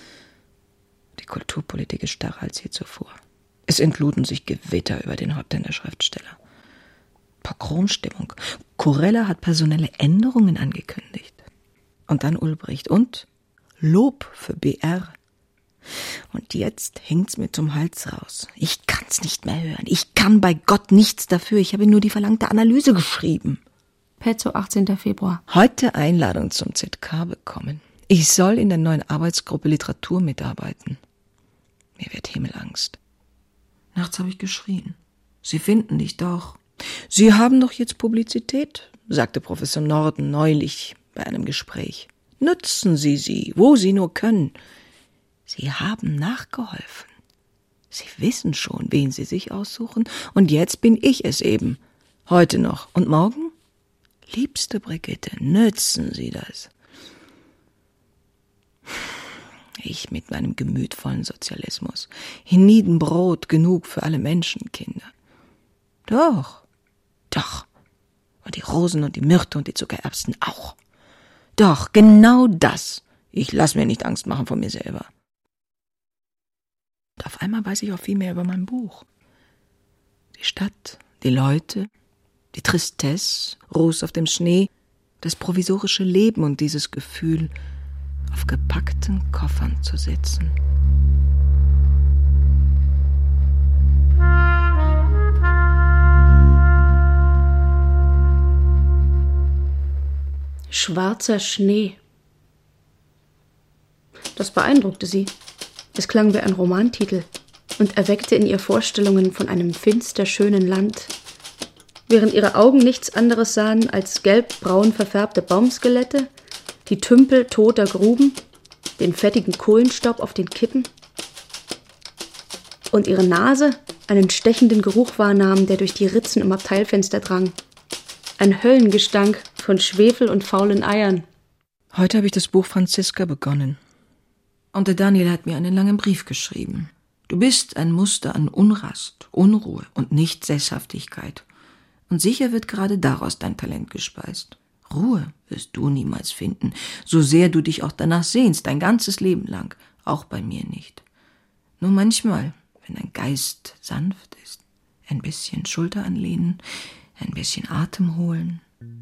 Die Kulturpolitik ist starrer als je zuvor. Es entluden sich Gewitter über den Häuptern der Schriftsteller. Pogromstimmung. Kurella hat personelle Änderungen angekündigt. Und dann Ulbricht. Und Lob für B R. Und jetzt hängt's mir zum Hals raus. Ich kann's nicht mehr hören. Ich kann bei Gott nichts dafür. Ich habe nur die verlangte Analyse geschrieben. Pezzo, achtzehnter Februar. Heute Einladung zum Z K bekommen. Ich soll in der neuen Arbeitsgruppe Literatur mitarbeiten. Mir wird Himmelangst. Nachts habe ich geschrien. Sie finden dich doch. Sie haben doch jetzt Publizität, sagte Professor Norden neulich bei einem Gespräch. Nutzen Sie sie, wo Sie nur können. Sie haben nachgeholfen. Sie wissen schon, wen Sie sich aussuchen, und jetzt bin ich es eben. Heute noch. Und morgen? Liebste Brigitte, nützen Sie das. Ich mit meinem gemütvollen Sozialismus. Hienieden Brot genug für alle Menschenkinder. Doch, doch. Und die Rosen und die Myrte und die Zuckererbsen auch. Doch, genau das. Ich lass mir nicht Angst machen vor mir selber. Und auf einmal weiß ich auch viel mehr über mein Buch. Die Stadt, die Leute, die Tristesse, Ruß auf dem Schnee, das provisorische Leben und dieses Gefühl, auf gepackten Koffern zu sitzen. Schwarzer Schnee. Das beeindruckte sie. Es klang wie ein Romantitel und erweckte in ihr Vorstellungen von einem finster schönen Land, während ihre Augen nichts anderes sahen als gelb-braun verfärbte Baumskelette, die Tümpel toter Gruben, den fettigen Kohlenstaub auf den Kippen und ihre Nase einen stechenden Geruch wahrnahm, der durch die Ritzen im Abteilfenster drang. Ein Höllengestank von Schwefel und faulen Eiern. Heute habe ich das Buch Franziska begonnen. Und der Daniel hat mir einen langen Brief geschrieben. Du bist ein Muster an Unrast, Unruhe und Nicht-Sesshaftigkeit. Und sicher wird gerade daraus dein Talent gespeist. Ruhe wirst du niemals finden, so sehr du dich auch danach sehnst, dein ganzes Leben lang, auch bei mir nicht. Nur manchmal, wenn dein Geist sanft ist, ein bisschen Schulter anlehnen, ein bisschen Atem holen.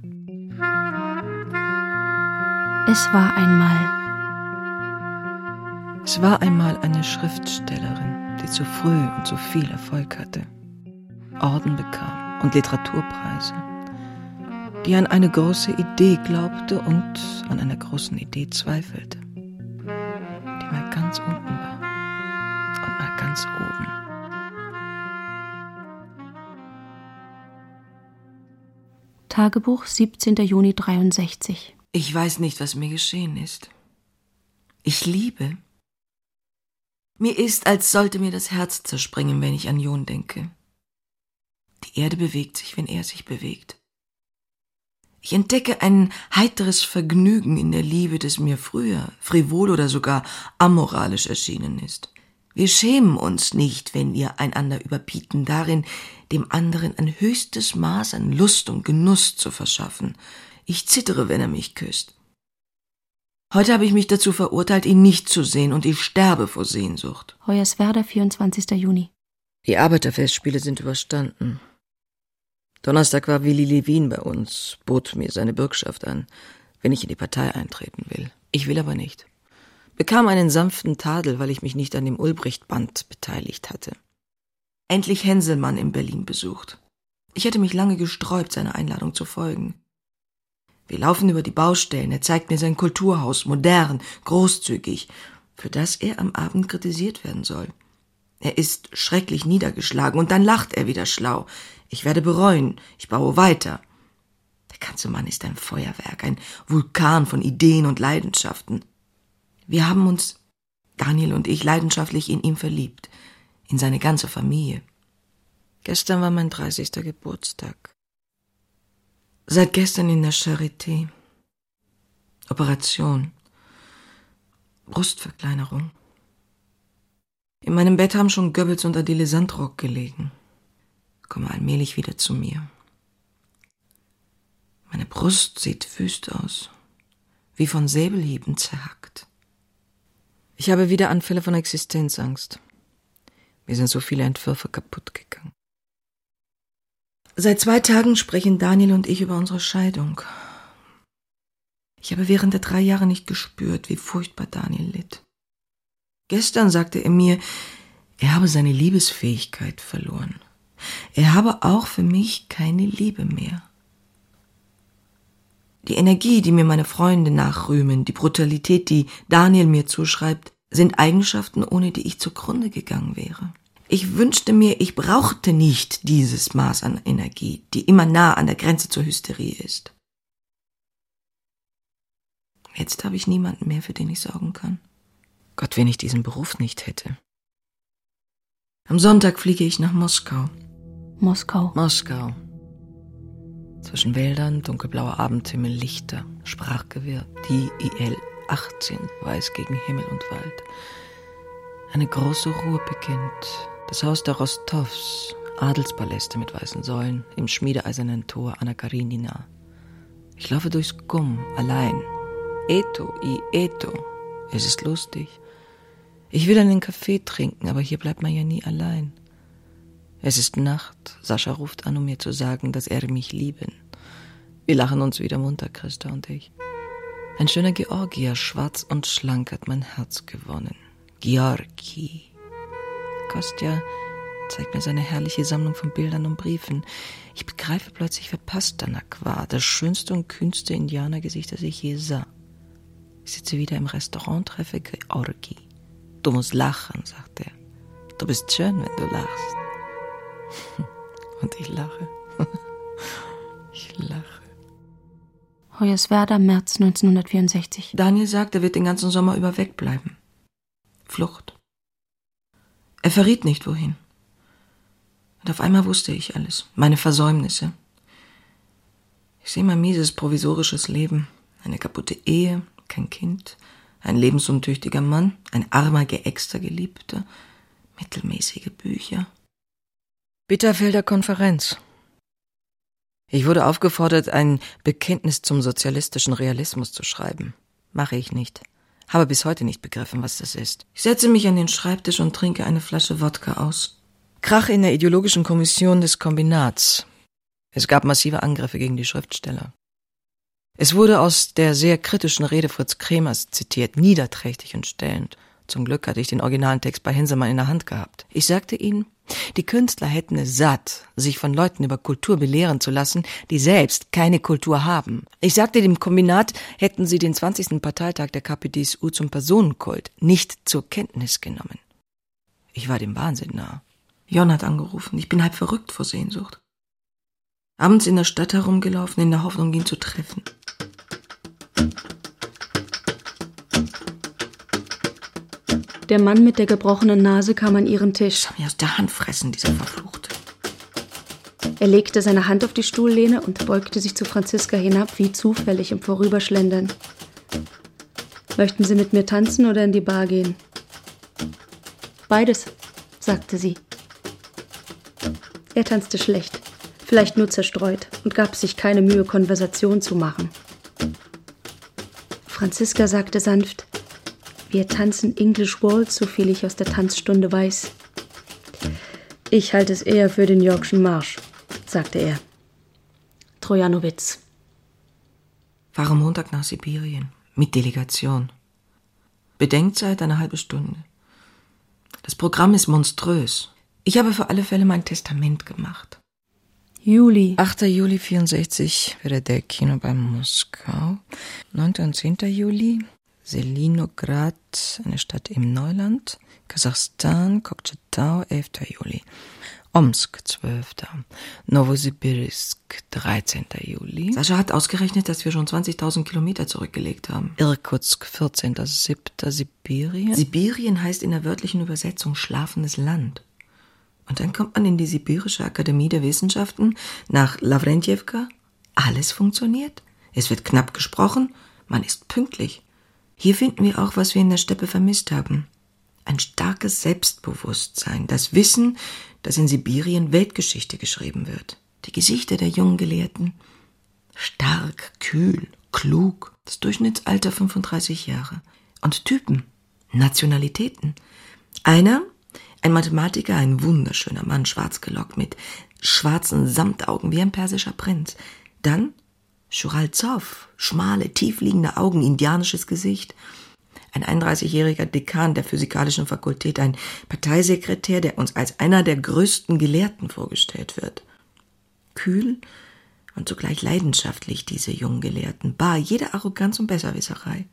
Es war einmal... Es war einmal eine Schriftstellerin, die zu früh und zu viel Erfolg hatte, Orden bekam und Literaturpreise, die an eine große Idee glaubte und an einer großen Idee zweifelte, die mal ganz unten war. ganz oben. Tagebuch, siebzehnter Juni dreiundsechzig. Ich weiß nicht, was mir geschehen ist. Ich liebe. Mir ist, als sollte mir das Herz zerspringen, wenn ich an Jon denke. Die Erde bewegt sich, wenn er sich bewegt. Ich entdecke ein heiteres Vergnügen in der Liebe, das mir früher frivol oder sogar amoralisch erschienen ist. Wir schämen uns nicht, wenn wir einander überbieten, darin, dem anderen ein höchstes Maß an Lust und Genuss zu verschaffen. Ich zittere, wenn er mich küsst. Heute habe ich mich dazu verurteilt, ihn nicht zu sehen, und ich sterbe vor Sehnsucht. Hoyerswerda, vierundzwanzigster Juni. Die Arbeiterfestspiele sind überstanden. Donnerstag war Willi Levin bei uns, bot mir seine Bürgschaft an, wenn ich in die Partei eintreten will. Ich will aber nicht. Bekam einen sanften Tadel, weil ich mich nicht an dem Ulbricht-Band beteiligt hatte. Endlich Henselmann in Berlin besucht. Ich hätte mich lange gesträubt, seiner Einladung zu folgen. Wir laufen über die Baustellen, er zeigt mir sein Kulturhaus, modern, großzügig, für das er am Abend kritisiert werden soll. Er ist schrecklich niedergeschlagen, und dann lacht er wieder schlau. Ich werde bereuen, ich baue weiter. Der ganze Mann ist ein Feuerwerk, ein Vulkan von Ideen und Leidenschaften. Wir haben uns, Daniel und ich, leidenschaftlich in ihn verliebt, in seine ganze Familie. Gestern war mein dreißigster Geburtstag. Seit gestern in der Charité. Operation. Brustverkleinerung. In meinem Bett haben schon Goebbels und Adele Sandrock gelegen. Komme allmählich wieder zu mir. Meine Brust sieht wüst aus, wie von Säbelhieben zerhackt. Ich habe wieder Anfälle von Existenzangst. Mir sind so viele Entwürfe kaputt gegangen. Seit zwei Tagen sprechen Daniel und ich über unsere Scheidung. Ich habe während der drei Jahre nicht gespürt, wie furchtbar Daniel litt. Gestern sagte er mir, er habe seine Liebesfähigkeit verloren. Er habe auch für mich keine Liebe mehr. Die Energie, die mir meine Freunde nachrühmen, die Brutalität, die Daniel mir zuschreibt, sind Eigenschaften, ohne die ich zugrunde gegangen wäre. Ich wünschte mir, ich brauchte nicht dieses Maß an Energie, die immer nah an der Grenze zur Hysterie ist. Jetzt habe ich niemanden mehr, für den ich sorgen kann. Gott, wenn ich diesen Beruf nicht hätte. Am Sonntag fliege ich nach Moskau. Moskau. Moskau. Zwischen Wäldern, dunkelblauer Abendhimmel, Lichter, Sprachgewirr, die I L achtzehn, weiß gegen Himmel und Wald. Eine große Ruhe beginnt. Das Haus der Rostows, Adelspaläste mit weißen Säulen, im schmiedeeisernen Tor Anna Karenina. Ich laufe durchs Gumm, allein. Eto, i Eto. Es ist lustig. Ich will einen Kaffee trinken, aber hier bleibt man ja nie allein. Es ist Nacht. Sascha ruft an, um mir zu sagen, dass er mich lieben. Wir lachen uns wieder munter, Christa und ich. Ein schöner Georgier, schwarz und schlank, hat mein Herz gewonnen. Georgi. Kostja zeigt mir seine herrliche Sammlung von Bildern und Briefen. Ich begreife plötzlich, wer Pasternak war, das schönste und kühnste Indianergesicht, das ich je sah. Ich sitze wieder im Restaurant, treffe Georgi. Du musst lachen, sagt er. Du bist schön, wenn du lachst. Und ich lache. Ich lache. Hoyerswerda, März neunzehnhundertvierundsechzig. Daniel sagt, er wird den ganzen Sommer über wegbleiben. Flucht. Er verriet nicht, wohin. Und auf einmal wusste ich alles. Meine Versäumnisse. Ich sehe mein mieses, provisorisches Leben. Eine kaputte Ehe, kein Kind, ein lebensuntüchtiger Mann, ein armer, geäxter Geliebter, mittelmäßige Bücher. Bitterfelder Konferenz. Ich wurde aufgefordert, ein Bekenntnis zum sozialistischen Realismus zu schreiben. Mache ich nicht. Habe bis heute nicht begriffen, was das ist. Ich setze mich an den Schreibtisch und trinke eine Flasche Wodka aus. Krach in der ideologischen Kommission des Kombinats. Es gab massive Angriffe gegen die Schriftsteller. Es wurde aus der sehr kritischen Rede Fritz Kremers zitiert, niederträchtig und stellend. Zum Glück hatte ich den originalen Text bei Henselmann in der Hand gehabt. Ich sagte ihnen, die Künstler hätten es satt, sich von Leuten über Kultur belehren zu lassen, die selbst keine Kultur haben. Ich sagte dem Kombinat, hätten sie den zwanzigsten Parteitag der K P D S U zum Personenkult nicht zur Kenntnis genommen. Ich war dem Wahnsinn nah. Jon hat angerufen. Ich bin halb verrückt vor Sehnsucht. Abends in der Stadt herumgelaufen, in der Hoffnung, ihn zu treffen. Der Mann mit der gebrochenen Nase kam an ihren Tisch. Das soll mir aus der Hand fressen, dieser Verfluchte. Er legte seine Hand auf die Stuhllehne und beugte sich zu Franziska hinab, wie zufällig im Vorüberschlendern. Möchten Sie mit mir tanzen oder in die Bar gehen? Beides, sagte sie. Er tanzte schlecht, vielleicht nur zerstreut, und gab sich keine Mühe, Konversation zu machen. Franziska sagte sanft: Wir tanzen English Waltz, soviel ich aus der Tanzstunde weiß. Ich halte es eher für den Yorkschen Marsch, sagte er. Trojanowitz. Fahre Montag nach Sibirien. Mit Delegation. Bedenkzeit eine halbe Stunde. Das Programm ist monströs. Ich habe für alle Fälle mein Testament gemacht. Juli. achter Juli vierundsechzig, Kino bei Moskau. neunter und zehnter Juli, Selinograd, eine Stadt im Neuland. Kasachstan, Koktschatau, elfter Juli. Omsk, zwölfter Novosibirsk, dreizehnter Juli. Sascha hat ausgerechnet, dass wir schon zwanzigtausend Kilometer zurückgelegt haben. Irkutsk, vierzehnter siebter Sibirien. Sibirien heißt in der wörtlichen Übersetzung schlafendes Land. Und dann kommt man in die Sibirische Akademie der Wissenschaften nach Lavrentjewka. Alles funktioniert. Es wird knapp gesprochen. Man ist pünktlich. Hier finden wir auch, was wir in der Steppe vermisst haben. Ein starkes Selbstbewusstsein. Das Wissen, dass in Sibirien Weltgeschichte geschrieben wird. Die Gesichter der jungen Gelehrten. Stark, kühl, klug. Das Durchschnittsalter fünfunddreißig Jahre. Und Typen, Nationalitäten. Einer, ein Mathematiker, ein wunderschöner Mann, schwarz gelockt, mit schwarzen Samtaugen wie ein persischer Prinz. Dann Schuralzow, schmale, tiefliegende Augen, indianisches Gesicht. Ein einunddreißigjähriger Dekan der Physikalischen Fakultät, ein Parteisekretär, der uns als einer der größten Gelehrten vorgestellt wird. Kühl und zugleich leidenschaftlich, diese jungen Gelehrten, bar jede Arroganz und Besserwisserei.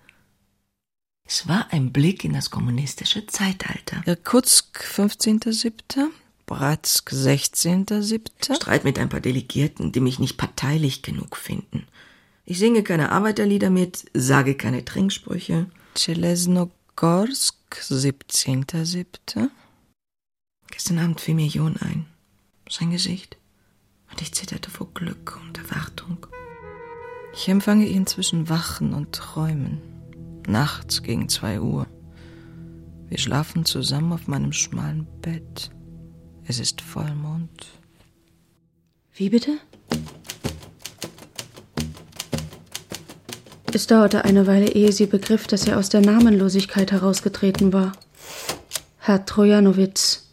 Es war ein Blick in das kommunistische Zeitalter. Irkutsk, fünfzehnter siebter Bratsk, sechzehnter siebter Streit mit ein paar Delegierten, die mich nicht parteilich genug finden. Ich singe keine Arbeiterlieder mit, sage keine Trinksprüche. Chelesnogorsk, siebzehnter siebter Gestern Abend fiel mir Jon ein. Sein Gesicht. Und ich zitterte vor Glück und Erwartung. Ich empfange ihn zwischen Wachen und Träumen. Nachts gegen zwei Uhr. Wir schlafen zusammen auf meinem schmalen Bett. Es ist Vollmond. Wie bitte? Es dauerte eine Weile, ehe sie begriff, dass er aus der Namenlosigkeit herausgetreten war. Herr Trojanowitz.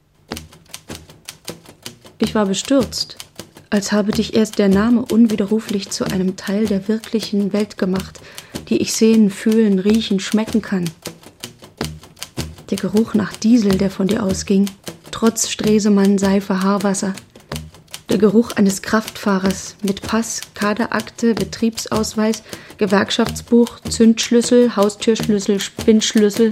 Ich war bestürzt, als habe dich erst der Name unwiderruflich zu einem Teil der wirklichen Welt gemacht, die ich sehen, fühlen, riechen, schmecken kann. Der Geruch nach Diesel, der von dir ausging, trotz Stresemann, Seife, Haarwasser. Der Geruch eines Kraftfahrers mit Pass, Kaderakte, Betriebsausweis, Gewerkschaftsbuch, Zündschlüssel, Haustürschlüssel, Spinnschlüssel.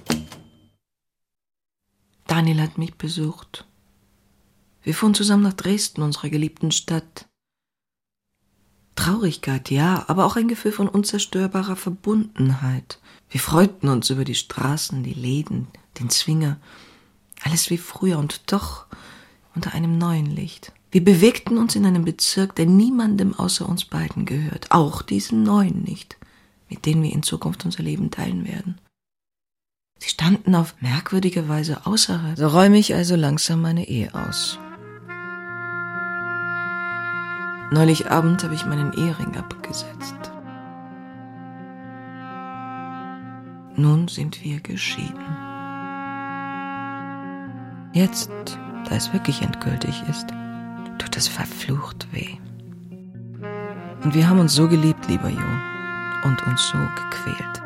Daniel hat mich besucht. Wir fuhren zusammen nach Dresden, unserer geliebten Stadt. Traurigkeit, ja, aber auch ein Gefühl von unzerstörbarer Verbundenheit. Wir freuten uns über die Straßen, die Läden, den Zwinger. Alles wie früher und doch unter einem neuen Licht. Wir bewegten uns in einem Bezirk, der niemandem außer uns beiden gehört. Auch diesen Neuen nicht, mit denen wir in Zukunft unser Leben teilen werden. Sie standen auf merkwürdige Weise außerhalb. So räume ich also langsam meine Ehe aus. Neulich Abend habe ich meinen Ehering abgesetzt. Nun sind wir geschieden. Jetzt, da es wirklich endgültig ist, tut es verflucht weh. Und wir haben uns so geliebt, lieber Jon, und uns so gequält.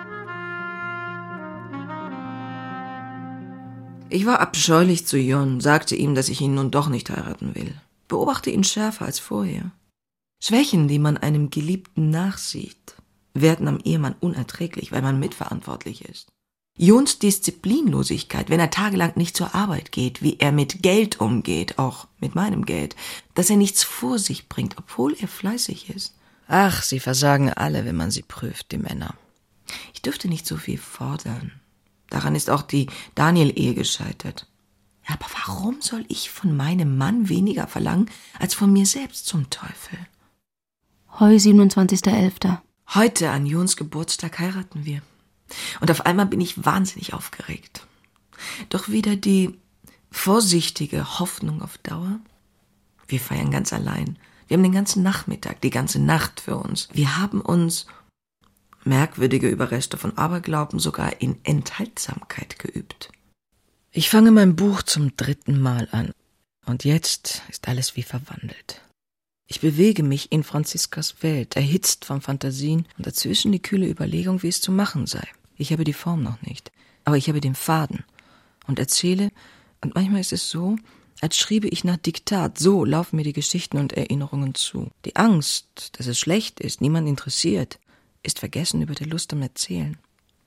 Ich war abscheulich zu Jon, sagte ihm, dass ich ihn nun doch nicht heiraten will. Beobachte ihn schärfer als vorher. Schwächen, die man einem Geliebten nachsieht, werden am Ehemann unerträglich, weil man mitverantwortlich ist. Jons Disziplinlosigkeit, wenn er tagelang nicht zur Arbeit geht, wie er mit Geld umgeht, auch mit meinem Geld, dass er nichts vor sich bringt, obwohl er fleißig ist. Ach, sie versagen alle, wenn man sie prüft, die Männer. Ich dürfte nicht so viel fordern. Daran ist auch die Daniel-Ehe gescheitert. Ja, aber warum soll ich von meinem Mann weniger verlangen, als von mir selbst, zum Teufel? Heu, siebenundzwanzigster elfter Heute, an Jons Geburtstag, heiraten wir. Und auf einmal bin ich wahnsinnig aufgeregt. Doch wieder die vorsichtige Hoffnung auf Dauer. Wir feiern ganz allein. Wir haben den ganzen Nachmittag, die ganze Nacht für uns. Wir haben uns, merkwürdige Überreste von Aberglauben, sogar in Enthaltsamkeit geübt. Ich fange mein Buch zum dritten Mal an. Und jetzt ist alles wie verwandelt. Ich bewege mich in Franziskas Welt, erhitzt von Fantasien und dazwischen die kühle Überlegung, wie es zu machen sei. Ich habe die Form noch nicht, aber ich habe den Faden und erzähle, und manchmal ist es so, als schriebe ich nach Diktat, so laufen mir die Geschichten und Erinnerungen zu. Die Angst, dass es schlecht ist, niemand interessiert, ist vergessen über der Lust am Erzählen.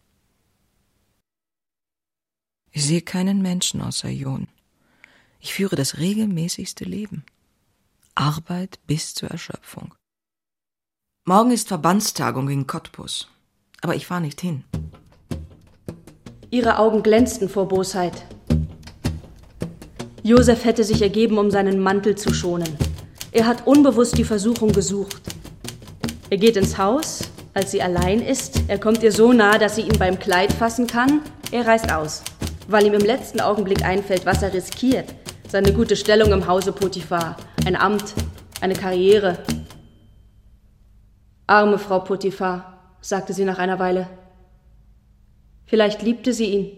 Ich sehe keinen Menschen außer Jon. Ich führe das regelmäßigste Leben. Arbeit bis zur Erschöpfung. Morgen ist Verbandstagung in Cottbus, aber ich fahre nicht hin. Ihre Augen glänzten vor Bosheit. Josef hätte sich ergeben, um seinen Mantel zu schonen. Er hat unbewusst die Versuchung gesucht. Er geht ins Haus, als sie allein ist. Er kommt ihr so nah, dass sie ihn beim Kleid fassen kann. Er reißt aus, weil ihm im letzten Augenblick einfällt, was er riskiert. Seine gute Stellung im Hause Potiphar, ein Amt, eine Karriere. Arme Frau Potiphar, sagte sie nach einer Weile. Vielleicht liebte sie ihn.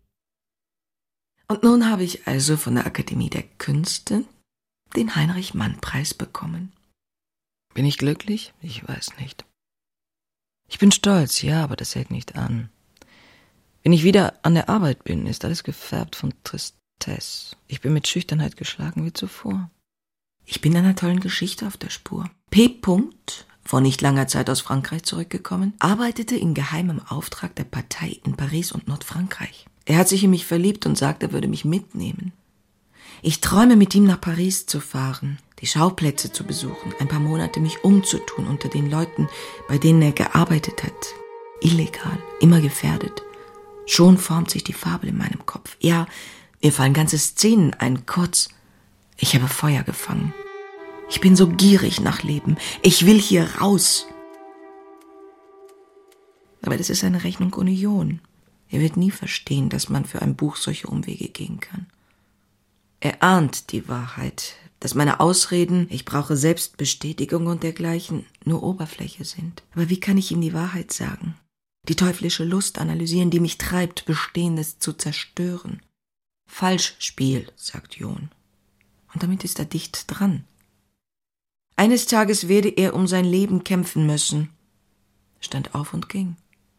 Und nun habe ich also von der Akademie der Künste den Heinrich-Mann-Preis bekommen. Bin ich glücklich? Ich weiß nicht. Ich bin stolz, ja, aber das hält nicht an. Wenn ich wieder an der Arbeit bin, ist alles gefärbt von Tristesse. Ich bin mit Schüchternheit geschlagen wie zuvor. Ich bin einer tollen Geschichte auf der Spur. P. vor nicht langer Zeit aus Frankreich zurückgekommen, arbeitete in geheimem Auftrag der Partei in Paris und Nordfrankreich. Er hat sich in mich verliebt und sagt, er würde mich mitnehmen. Ich träume, mit ihm nach Paris zu fahren, die Schauplätze zu besuchen, ein paar Monate mich umzutun unter den Leuten, bei denen er gearbeitet hat. Illegal, immer gefährdet. Schon formt sich die Fabel in meinem Kopf. Ja, mir fallen ganze Szenen ein. Kurz, ich habe Feuer gefangen. Ich bin so gierig nach Leben. Ich will hier raus. Aber das ist eine Rechnung ohne Jon. Er wird nie verstehen, dass man für ein Buch solche Umwege gehen kann. Er ahnt die Wahrheit, dass meine Ausreden, ich brauche Selbstbestätigung und dergleichen, nur Oberfläche sind. Aber wie kann ich ihm die Wahrheit sagen? Die teuflische Lust analysieren, die mich treibt, Bestehendes zu zerstören. Falschspiel, sagt Jon. Und damit ist er dicht dran. Eines Tages werde er um sein Leben kämpfen müssen. Stand auf und ging.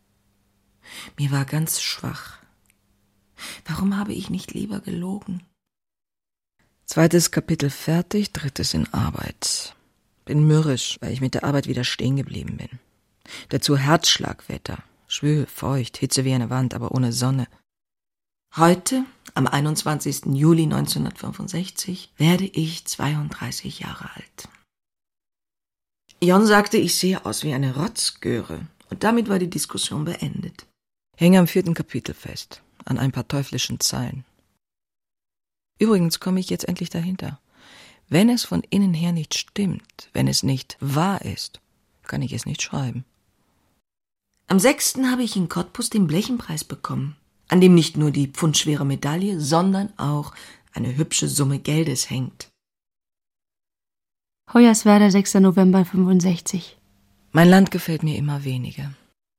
Mir war ganz schwach. Warum habe ich nicht lieber gelogen? Zweites Kapitel fertig, drittes in Arbeit. Bin mürrisch, weil ich mit der Arbeit wieder stehen geblieben bin. Dazu Herzschlagwetter. Schwül, feucht, Hitze wie eine Wand, aber ohne Sonne. Heute, am einundzwanzigsten Juli neunzehnhundertfünfundsechzig, werde ich zweiunddreißig Jahre alt. Jon sagte, ich sehe aus wie eine Rotzgöre. Und damit war die Diskussion beendet. Hänge am vierten Kapitel fest, an ein paar teuflischen Zeilen. Übrigens komme ich jetzt endlich dahinter. Wenn es von innen her nicht stimmt, wenn es nicht wahr ist, kann ich es nicht schreiben. Am sechsten habe ich in Cottbus den Blechenpreis bekommen, an dem nicht nur die pfundschwere Medaille, sondern auch eine hübsche Summe Geldes hängt. Hoyerswerda, sechster November fünfundsechzig. Mein Land gefällt mir immer weniger.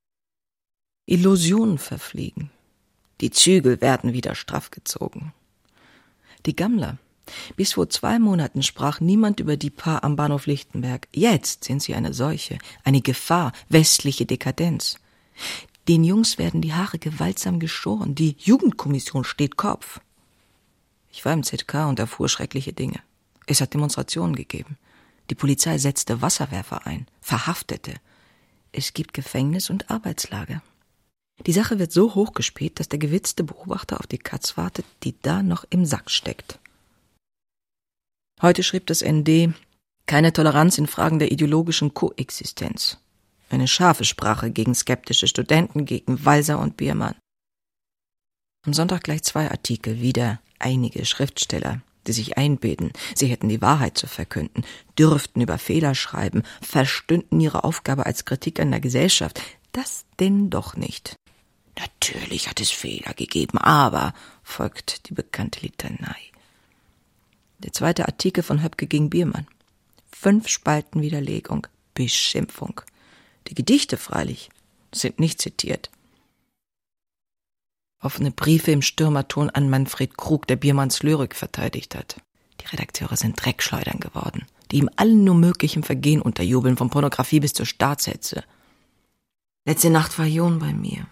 Illusionen verfliegen. Die Zügel werden wieder straff gezogen. Die Gammler. Bis vor zwei Monaten sprach niemand über die Paar am Bahnhof Lichtenberg. Jetzt sind sie eine Seuche, eine Gefahr, westliche Dekadenz. Den Jungs werden die Haare gewaltsam geschoren. Die Jugendkommission steht Kopf. Ich war im Z K und erfuhr schreckliche Dinge. Es hat Demonstrationen gegeben. Die Polizei setzte Wasserwerfer ein, verhaftete. Es gibt Gefängnis und Arbeitslager. Die Sache wird so hochgespielt, dass der gewitzte Beobachter auf die Katz wartet, die da noch im Sack steckt. Heute schrieb das N D: keine Toleranz in Fragen der ideologischen Koexistenz. Eine scharfe Sprache gegen skeptische Studenten, gegen Walser und Biermann. Am Sonntag gleich zwei Artikel, wieder einige Schriftsteller, die sich einbilden, sie hätten die Wahrheit zu verkünden, dürften über Fehler schreiben, verstünden ihre Aufgabe als Kritik an der Gesellschaft. Das denn doch nicht. Natürlich hat es Fehler gegeben, aber, folgt die bekannte Litanei. Der zweite Artikel von Höpke gegen Biermann. Fünf Spalten Widerlegung, Beschimpfung. Die Gedichte freilich sind nicht zitiert. Offene Briefe im Stürmerton an Manfred Krug, der Biermanns Lyrik verteidigt hat. Die Redakteure sind Dreckschleudern geworden, die ihm allen nur möglichen Vergehen unterjubeln, von Pornografie bis zur Staatshetze. Letzte Nacht war John bei mir.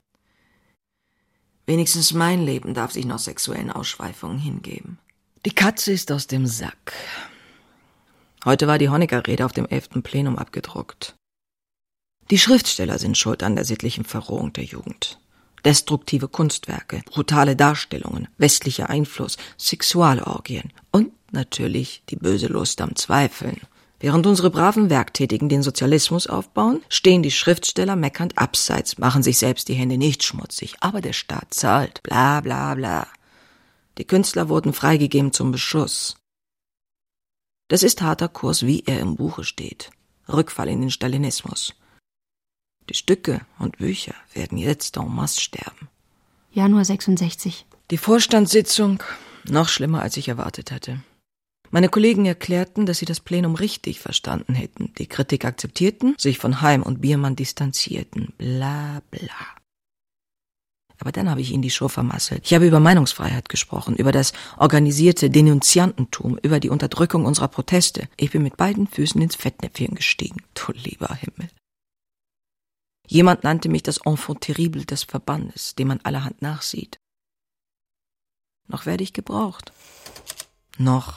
Wenigstens mein Leben darf sich noch sexuellen Ausschweifungen hingeben. Die Katze ist aus dem Sack. Heute war die Honecker-Rede auf dem elften Plenum abgedruckt. Die Schriftsteller sind schuld an der sittlichen Verrohung der Jugend. Destruktive Kunstwerke, brutale Darstellungen, westlicher Einfluss, Sexualorgien und natürlich die böse Lust am Zweifeln. Während unsere braven Werktätigen den Sozialismus aufbauen, stehen die Schriftsteller meckernd abseits, machen sich selbst die Hände nicht schmutzig, aber der Staat zahlt, bla bla bla. Die Künstler wurden freigegeben zum Beschuss. Das ist harter Kurs, wie er im Buche steht. Rückfall in den Stalinismus. Die Stücke und Bücher werden jetzt en masse sterben. Januar sechsundsechzig. Die Vorstandssitzung, noch schlimmer, als ich erwartet hatte. Meine Kollegen erklärten, dass sie das Plenum richtig verstanden hätten, die Kritik akzeptierten, sich von Heim und Biermann distanzierten, bla bla. Aber dann habe ich ihnen die Show vermasselt. Ich habe über Meinungsfreiheit gesprochen, über das organisierte Denunziantentum, über die Unterdrückung unserer Proteste. Ich bin mit beiden Füßen ins Fettnäpfchen gestiegen, du lieber Himmel. Jemand nannte mich das Enfant terrible des Verbandes, dem man allerhand nachsieht. Noch werde ich gebraucht. Noch.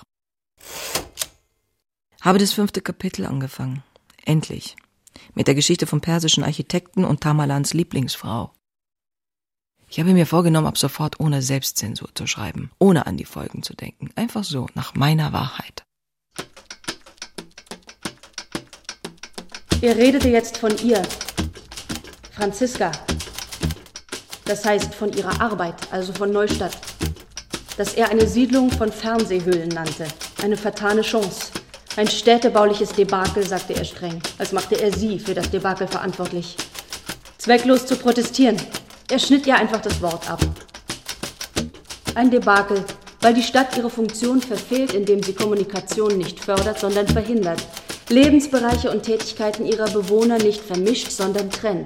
Habe das fünfte Kapitel angefangen. Endlich. Mit der Geschichte vom persischen Architekten und Tamerlans Lieblingsfrau. Ich habe mir vorgenommen, ab sofort ohne Selbstzensur zu schreiben, ohne an die Folgen zu denken. Einfach so, nach meiner Wahrheit. Er redete jetzt von ihr, Franziska. Das heißt von ihrer Arbeit, also von Neustadt. Dass er eine Siedlung von Fernsehhüllen nannte. Eine vertane Chance. Ein städtebauliches Debakel, sagte er streng, als machte er sie für das Debakel verantwortlich. Zwecklos zu protestieren. Er schnitt ihr einfach das Wort ab. Ein Debakel, weil die Stadt ihre Funktion verfehlt, indem sie Kommunikation nicht fördert, sondern verhindert. Lebensbereiche und Tätigkeiten ihrer Bewohner nicht vermischt, sondern trennt.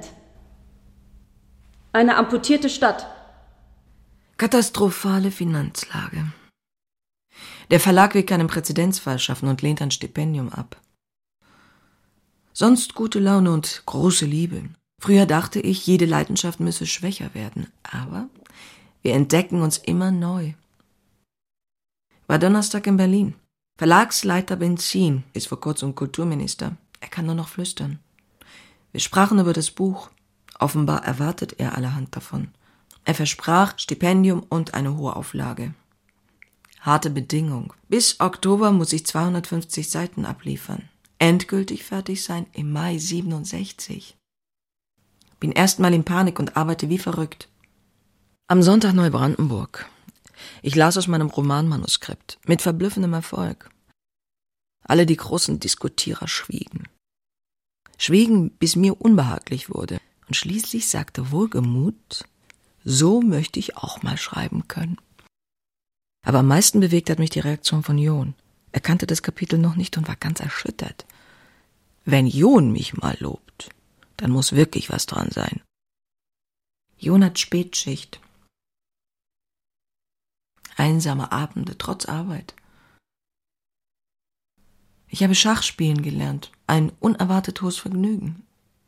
Eine amputierte Stadt. Katastrophale Finanzlage. Der Verlag will keinen Präzedenzfall schaffen und lehnt ein Stipendium ab. Sonst gute Laune und große Liebe. Früher dachte ich, jede Leidenschaft müsse schwächer werden, aber wir entdecken uns immer neu. War Donnerstag in Berlin. Verlagsleiter Benzin ist vor kurzem Kulturminister. Er kann nur noch flüstern. Wir sprachen über das Buch. Offenbar erwartet er allerhand davon. Er versprach Stipendium und eine hohe Auflage. Harte Bedingung. Bis Oktober muss ich zweihundertfünfzig Seiten abliefern. Endgültig fertig sein im Mai siebenundsechzig. Bin erstmal in Panik und arbeite wie verrückt. Am Sonntag Neubrandenburg. Ich las aus meinem Romanmanuskript. Mit verblüffendem Erfolg. Alle die großen Diskutierer schwiegen. Schwiegen, bis mir unbehaglich wurde. Und schließlich sagte wohlgemut, so möchte ich auch mal schreiben können. Aber am meisten bewegt hat mich die Reaktion von John. Er kannte das Kapitel noch nicht und war ganz erschüttert. Wenn John mich mal lobt, dann muss wirklich was dran sein. John hat Spätschicht. Einsame Abende, trotz Arbeit. Ich habe Schach spielen gelernt. Ein unerwartet hohes Vergnügen.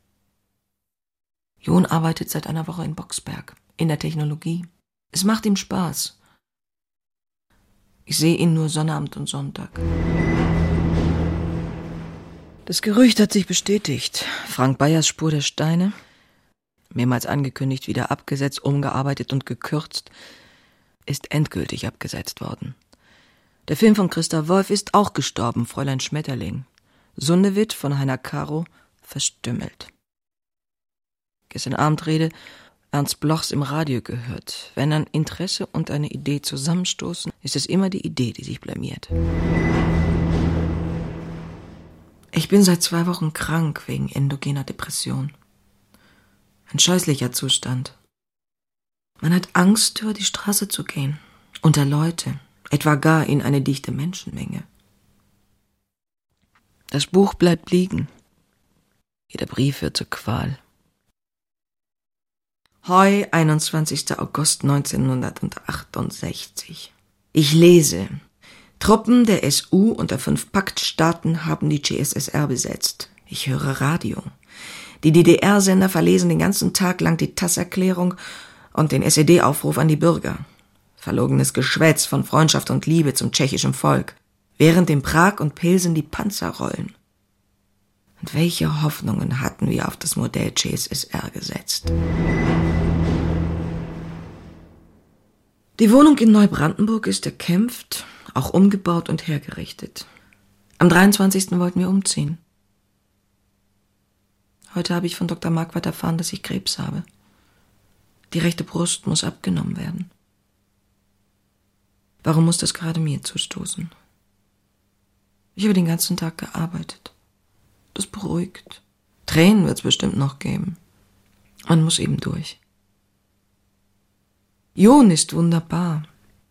John arbeitet seit einer Woche in Boxberg, in der Technologie. Es macht ihm Spaß. Ich sehe ihn nur Sonnabend und Sonntag. Das Gerücht hat sich bestätigt. Frank Bayers Spur der Steine. mehrmals angekündigt, wieder abgesetzt, umgearbeitet und gekürzt, ist endgültig abgesetzt worden. Der Film von Christa Wolf ist auch gestorben, Fräulein Schmetterling. Sundewitt von Heiner Caro verstümmelt. Gestern Abend Rede Ernst Blochs im Radio gehört. Wenn ein Interesse und eine Idee zusammenstoßen, ist es immer die Idee, die sich blamiert. Ich bin seit zwei Wochen krank wegen endogener Depression. Ein scheußlicher Zustand. Man hat Angst, über die Straße zu gehen, unter Leute, etwa gar in eine dichte Menschenmenge. Das Buch bleibt liegen. Jeder Brief wird zur Qual. Heu, einundzwanzigster August neunzehnhundertachtundsechzig. Ich lese. Truppen der S U und der fünf Paktstaaten haben die C S S R besetzt. Ich höre Radio. Die D D R-Sender verlesen den ganzen Tag lang die Tasserklärung und den S E D-Aufruf an die Bürger. Verlogenes Geschwätz von Freundschaft und Liebe zum tschechischen Volk, während in Prag und Pilsen die Panzer rollen. Und welche Hoffnungen hatten wir auf das Modell C S S R gesetzt? Die Wohnung in Neubrandenburg ist erkämpft, auch umgebaut und hergerichtet. Am dreiundzwanzigsten wollten wir umziehen. Heute habe ich von Doktor Marquardt erfahren, dass ich Krebs habe. Die rechte Brust muss abgenommen werden. Warum muss das gerade mir zustoßen? Ich habe den ganzen Tag gearbeitet. Das beruhigt. Tränen wird es bestimmt noch geben. Man muss eben durch. John ist wunderbar.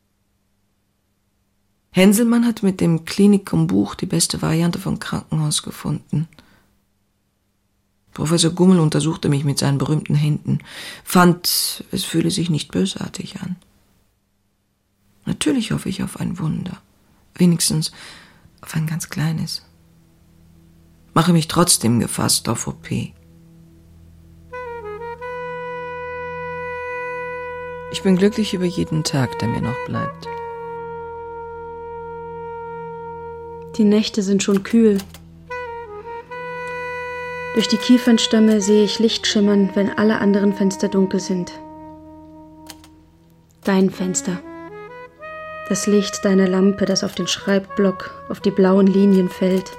Henselmann hat mit dem Klinikum-Buch die beste Variante von Krankenhaus gefunden. Professor Gummel untersuchte mich mit seinen berühmten Händen, fand, es fühle sich nicht bösartig an. Natürlich hoffe ich auf ein Wunder, wenigstens auf ein ganz kleines. Mache mich trotzdem gefasst auf O P. Ich bin glücklich über jeden Tag, der mir noch bleibt. Die Nächte sind schon kühl. Durch die Kiefernstämme sehe ich Licht schimmern, wenn alle anderen Fenster dunkel sind. Dein Fenster. Das Licht deiner Lampe, das auf den Schreibblock, auf die blauen Linien fällt.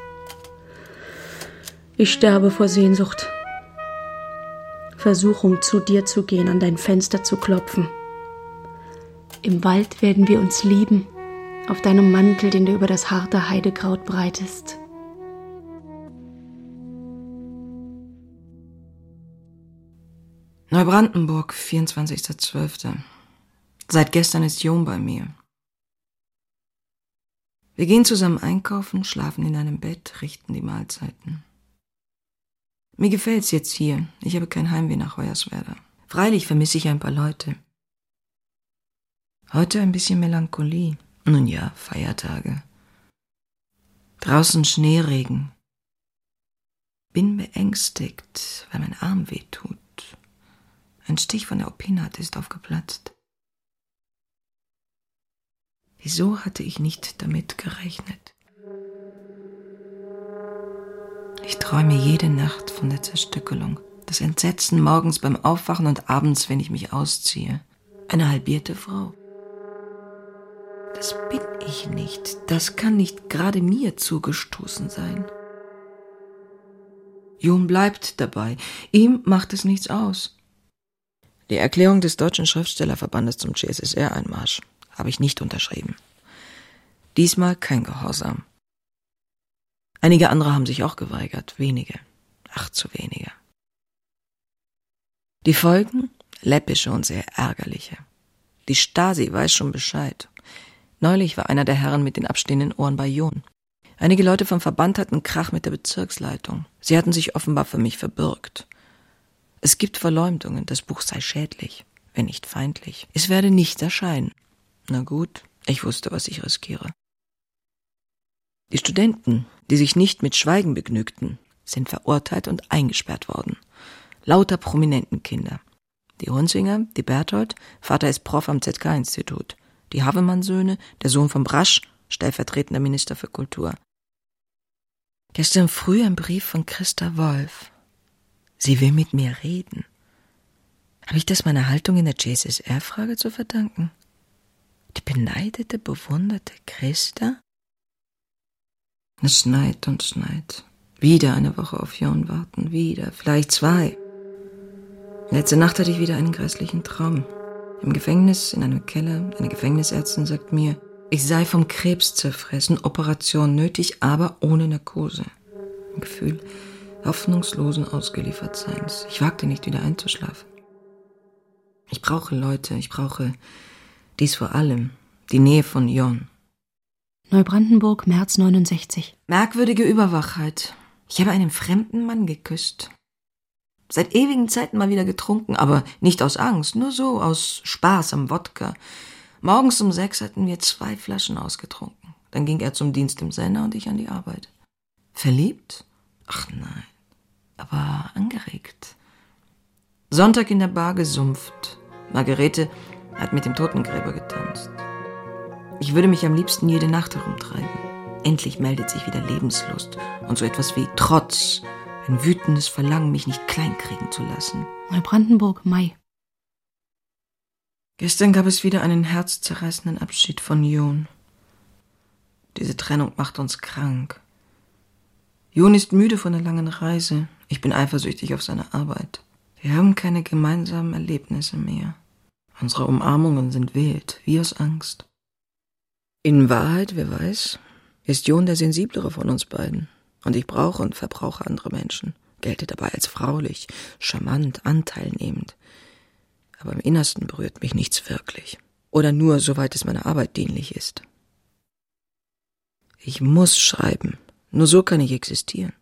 Ich sterbe vor Sehnsucht. Versuchung, zu dir zu gehen, an dein Fenster zu klopfen. Im Wald werden wir uns lieben, auf deinem Mantel, den du über das harte Heidekraut breitest. Neubrandenburg, vierundzwanzigster zwölfter Seit gestern ist John bei mir. Wir gehen zusammen einkaufen, schlafen in einem Bett, richten die Mahlzeiten. Mir gefällt's jetzt hier. Ich habe kein Heimweh nach Hoyerswerda. Freilich vermisse ich ein paar Leute. Heute ein bisschen Melancholie. Nun ja, Feiertage. Draußen Schneeregen. Bin beängstigt, weil mein Arm weh tut. Ein Stich von der Opinat ist aufgeplatzt. Wieso hatte ich nicht damit gerechnet? Ich träume jede Nacht von der Zerstückelung, das Entsetzen morgens beim Aufwachen und abends, wenn ich mich ausziehe. Eine halbierte Frau. Das bin ich nicht. Das kann nicht gerade mir zugestoßen sein. John bleibt dabei. Ihm macht es nichts aus. Die Erklärung des Deutschen Schriftstellerverbandes zum C S S R-Einmarsch habe ich nicht unterschrieben. Diesmal kein Gehorsam. Einige andere haben sich auch geweigert, wenige, ach zu wenige. Die Folgen? Läppische und sehr ärgerliche. Die Stasi weiß schon Bescheid. Neulich war einer der Herren mit den abstehenden Ohren bei John. Einige Leute vom Verband hatten Krach mit der Bezirksleitung. Sie hatten sich offenbar für mich verbürgt. Es gibt Verleumdungen, das Buch sei schädlich, wenn nicht feindlich. Es werde nicht erscheinen. Na gut, ich wusste, was ich riskiere. Die Studenten, die sich nicht mit Schweigen begnügten, sind verurteilt und eingesperrt worden. Lauter prominenten Kinder. Die Hunzinger, die Berthold, Vater ist Prof am Z K-Institut. Die Havemann-Söhne, der Sohn von Brasch, stellvertretender Minister für Kultur. Gestern früh ein Brief von Christa Wolf. Sie will mit mir reden. Habe ich das meiner Haltung in der J S S R-Frage zu verdanken? Die beneidete, bewunderte Christa? Es schneit und schneit. Wieder eine Woche auf Jon warten, wieder, vielleicht zwei. Letzte Nacht hatte ich wieder einen grässlichen Traum. Im Gefängnis, in einem Keller, eine Gefängnisärztin sagt mir, ich sei vom Krebs zerfressen, Operation nötig, aber ohne Narkose. Ein Gefühl hoffnungslosen Ausgeliefertseins. Ich wagte nicht, wieder einzuschlafen. Ich brauche Leute, ich brauche dies vor allem, die Nähe von Jon. Neubrandenburg, März neunundsechzig. Merkwürdige Überwachheit. Ich habe einen fremden Mann geküsst. Seit ewigen Zeiten mal wieder getrunken, aber nicht aus Angst, nur so aus Spaß am Wodka. Morgens um sechs hatten wir zwei Flaschen ausgetrunken. Dann ging er zum Dienst im Sender und ich an die Arbeit. Verliebt? Ach nein, aber angeregt. Sonntag in der Bar gesumpft. Margarete hat mit dem Totengräber getanzt. Ich würde mich am liebsten jede Nacht herumtreiben. Endlich meldet sich wieder Lebenslust und so etwas wie Trotz, ein wütendes Verlangen, mich nicht kleinkriegen zu lassen. Neubrandenburg, Mai. Gestern gab es wieder einen herzzerreißenden Abschied von Jon. Diese Trennung macht uns krank. Jon ist müde von der langen Reise. Ich bin eifersüchtig auf seine Arbeit. Wir haben keine gemeinsamen Erlebnisse mehr. Unsere Umarmungen sind wild, wie aus Angst. In Wahrheit, wer weiß, ist Jon der sensiblere von uns beiden. Und ich brauche und verbrauche andere Menschen, gelte dabei als fraulich, charmant, anteilnehmend. Aber im Innersten berührt mich nichts wirklich. Oder nur, soweit es meiner Arbeit dienlich ist. Ich muss schreiben, nur so kann ich existieren.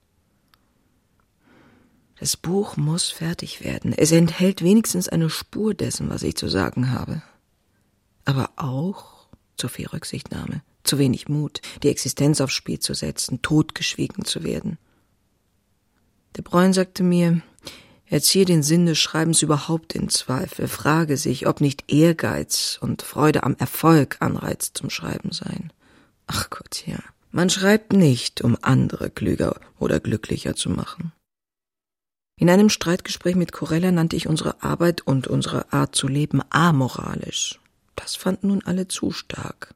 Das Buch muss fertig werden. Es enthält wenigstens eine Spur dessen, was ich zu sagen habe. Aber auch zu viel Rücksichtnahme, zu wenig Mut, die Existenz aufs Spiel zu setzen, totgeschwiegen zu werden. De Bruyne sagte mir, er ziehe den Sinn des Schreibens überhaupt in Zweifel, frage sich, ob nicht Ehrgeiz und Freude am Erfolg Anreiz zum Schreiben seien. Ach Gott, ja. Man schreibt nicht, um andere klüger oder glücklicher zu machen. In einem Streitgespräch mit Corella nannte ich unsere Arbeit und unsere Art zu leben amoralisch. Das fanden nun alle zu stark.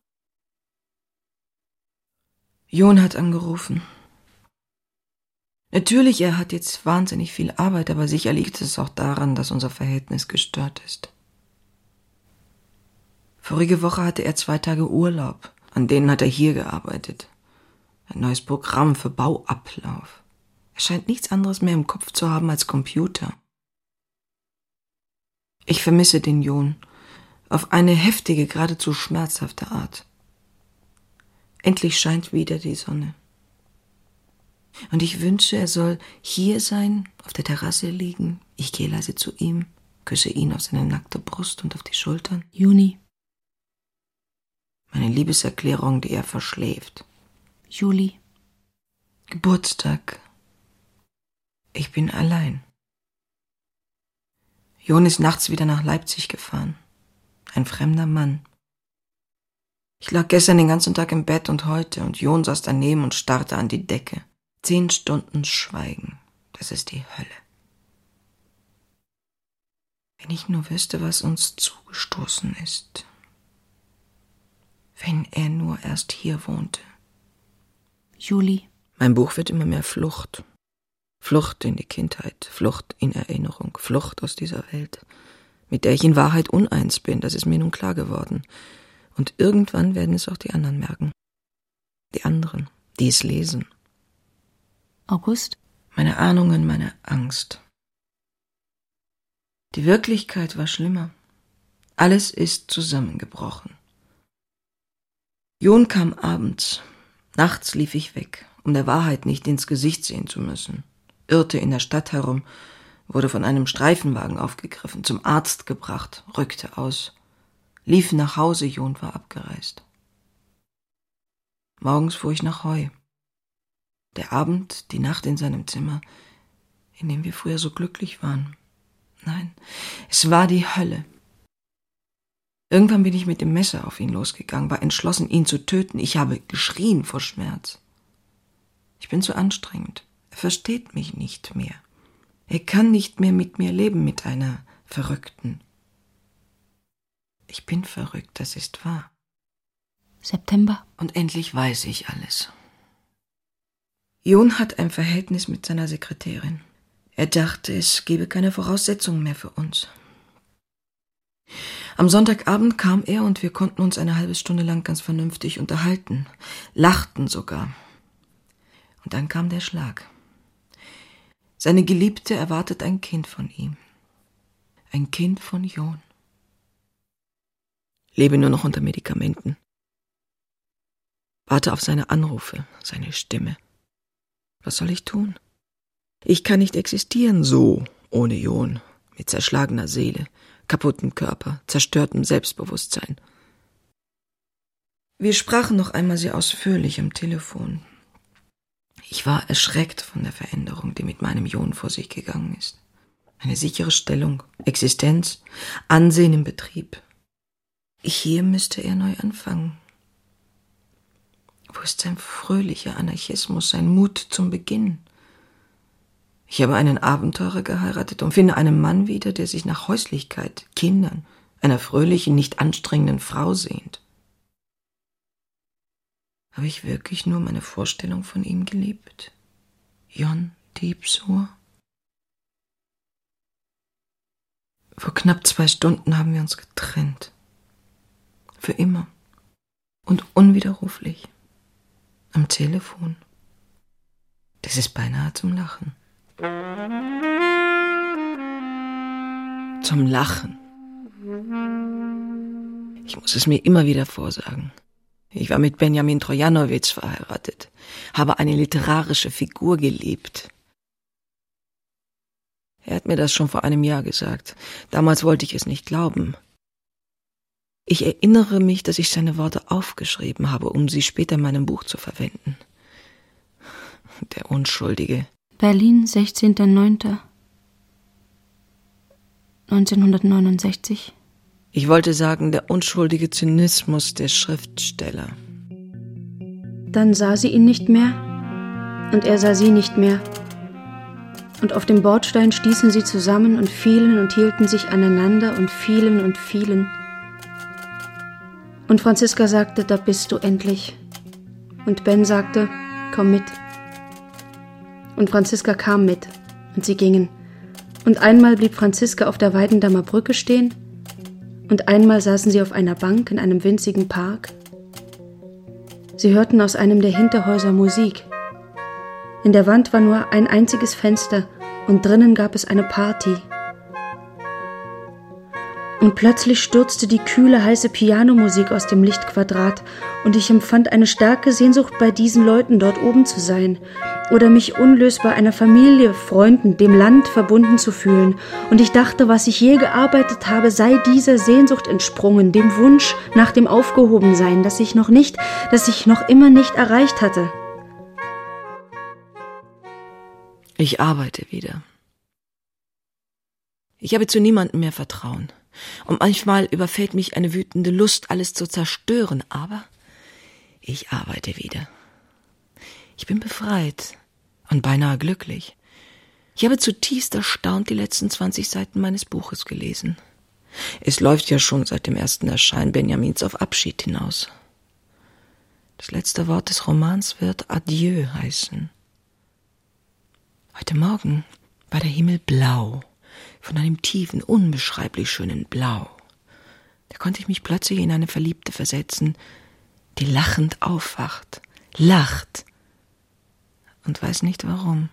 Jon hat angerufen. Natürlich, er hat jetzt wahnsinnig viel Arbeit, aber sicher liegt es auch daran, dass unser Verhältnis gestört ist. Vorige Woche hatte er zwei Tage Urlaub, an denen hat er hier gearbeitet. Ein neues Programm für Bauablauf. Er scheint nichts anderes mehr im Kopf zu haben als Computer. Ich vermisse den Jon auf eine heftige, geradezu schmerzhafte Art. Endlich scheint wieder die Sonne. Und ich wünsche, er soll hier sein, auf der Terrasse liegen. Ich gehe leise zu ihm, küsse ihn auf seine nackte Brust und auf die Schultern. Juni. Meine Liebeserklärung, die er verschläft. Juli. Geburtstag. Ich bin allein. Jon ist nachts wieder nach Leipzig gefahren. Ein fremder Mann. Ich lag gestern den ganzen Tag im Bett und heute, und Jon saß daneben und starrte an die Decke. Zehn Stunden Schweigen. Das ist die Hölle. Wenn ich nur wüsste, was uns zugestoßen ist. Wenn er nur erst hier wohnte. Juli. Mein Buch wird immer mehr Flucht. Flucht in die Kindheit, Flucht in Erinnerung, Flucht aus dieser Welt, mit der ich in Wahrheit uneins bin, das ist mir nun klar geworden. Und irgendwann werden es auch die anderen merken. Die anderen, die es lesen. August. Meine Ahnungen, meine Angst. Die Wirklichkeit war schlimmer. Alles ist zusammengebrochen. Jon kam abends. Nachts lief ich weg, um der Wahrheit nicht ins Gesicht sehen zu müssen. Irrte in der Stadt herum, wurde von einem Streifenwagen aufgegriffen, zum Arzt gebracht, rückte aus. Lief nach Hause, Jon war abgereist. Morgens fuhr ich nach Heu. Der Abend, die Nacht in seinem Zimmer, in dem wir früher so glücklich waren. Nein, es war die Hölle. Irgendwann bin ich mit dem Messer auf ihn losgegangen, war entschlossen, ihn zu töten. Ich habe geschrien vor Schmerz. Ich bin zu anstrengend. Er versteht mich nicht mehr. Er kann nicht mehr mit mir leben, mit einer Verrückten. Ich bin verrückt, das ist wahr. September. Und endlich weiß ich alles. Jon hat ein Verhältnis mit seiner Sekretärin. Er dachte, es gebe keine Voraussetzungen mehr für uns. Am Sonntagabend kam er und wir konnten uns eine halbe Stunde lang ganz vernünftig unterhalten, lachten sogar. Und dann kam der Schlag. Seine Geliebte erwartet ein Kind von ihm. Ein Kind von Jon. Lebe nur noch unter Medikamenten. Warte auf seine Anrufe, seine Stimme. Was soll ich tun? Ich kann nicht existieren so, ohne Jon, mit zerschlagener Seele, kaputtem Körper, zerstörtem Selbstbewusstsein. Wir sprachen noch einmal sehr ausführlich am Telefon. Ich war erschreckt von der Veränderung, die mit meinem Jon vor sich gegangen ist. Eine sichere Stellung, Existenz, Ansehen im Betrieb. Hier müsste er neu anfangen. Wo ist sein fröhlicher Anarchismus, sein Mut zum Beginn? Ich habe einen Abenteurer geheiratet und finde einen Mann wieder, der sich nach Häuslichkeit, Kindern, einer fröhlichen, nicht anstrengenden Frau sehnt. Habe ich wirklich nur meine Vorstellung von ihm gelebt? Jon Diebsohr? Vor knapp zwei Stunden haben wir uns getrennt. Für immer. Und unwiderruflich. Am Telefon. Das ist beinahe zum Lachen. Zum Lachen. Ich muss es mir immer wieder vorsagen. Ich war mit Benjamin Trojanowitz verheiratet, habe eine literarische Figur geliebt. Er hat mir das schon vor einem Jahr gesagt. Damals wollte ich es nicht glauben. Ich erinnere mich, dass ich seine Worte aufgeschrieben habe, um sie später in meinem Buch zu verwenden. Der Unschuldige. Berlin, sechzehnter neunter neunzehnhundertneunundsechzig. Ich wollte sagen, der unschuldige Zynismus der Schriftsteller. Dann sah sie ihn nicht mehr und er sah sie nicht mehr. Und auf dem Bordstein stießen sie zusammen und fielen und hielten sich aneinander und fielen und fielen. Und Franziska sagte, da bist du endlich. Und Ben sagte, komm mit. Und Franziska kam mit und sie gingen. Und einmal blieb Franziska auf der Weidendammer Brücke stehen und einmal saßen sie auf einer Bank in einem winzigen Park. Sie hörten aus einem der Hinterhäuser Musik. In der Wand war nur ein einziges Fenster und drinnen gab es eine Party. Und plötzlich stürzte die kühle, heiße Pianomusik aus dem Lichtquadrat und ich empfand eine starke Sehnsucht, bei diesen Leuten dort oben zu sein oder mich unlösbar einer Familie, Freunden, dem Land verbunden zu fühlen. Und ich dachte, was ich je gearbeitet habe, sei dieser Sehnsucht entsprungen, dem Wunsch nach dem Aufgehobensein, das ich noch nicht, das ich noch immer nicht erreicht hatte. Ich arbeite wieder. Ich habe zu niemandem mehr Vertrauen. Und manchmal überfällt mich eine wütende Lust, alles zu zerstören, aber ich arbeite wieder. Ich bin befreit und beinahe glücklich. Ich habe zutiefst erstaunt die letzten zwanzig Seiten meines Buches gelesen. Es läuft ja schon seit dem ersten Erscheinen Benjamins auf Abschied hinaus. Das letzte Wort des Romans wird Adieu heißen. Heute Morgen war der Himmel blau. Von einem tiefen, unbeschreiblich schönen Blau. Da konnte ich mich plötzlich in eine Verliebte versetzen, die lachend aufwacht, lacht und weiß nicht warum.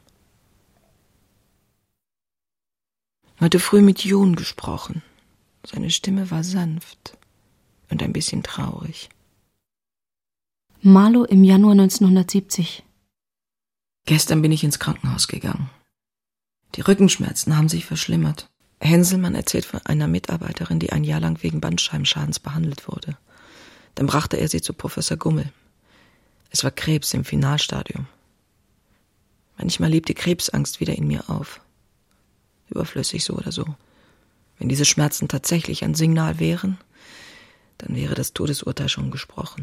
Heute früh mit Jon gesprochen. Seine Stimme war sanft und ein bisschen traurig. Marlow im Januar neunzehnhundertsiebzig. Gestern bin ich ins Krankenhaus gegangen. Die Rückenschmerzen haben sich verschlimmert. Henselmann erzählt von einer Mitarbeiterin, die ein Jahr lang wegen Bandscheibenschadens behandelt wurde. Dann brachte er sie zu Professor Gummel. Es war Krebs im Finalstadium. Manchmal lebt die Krebsangst wieder in mir auf. Überflüssig so oder so. Wenn diese Schmerzen tatsächlich ein Signal wären, dann wäre das Todesurteil schon gesprochen.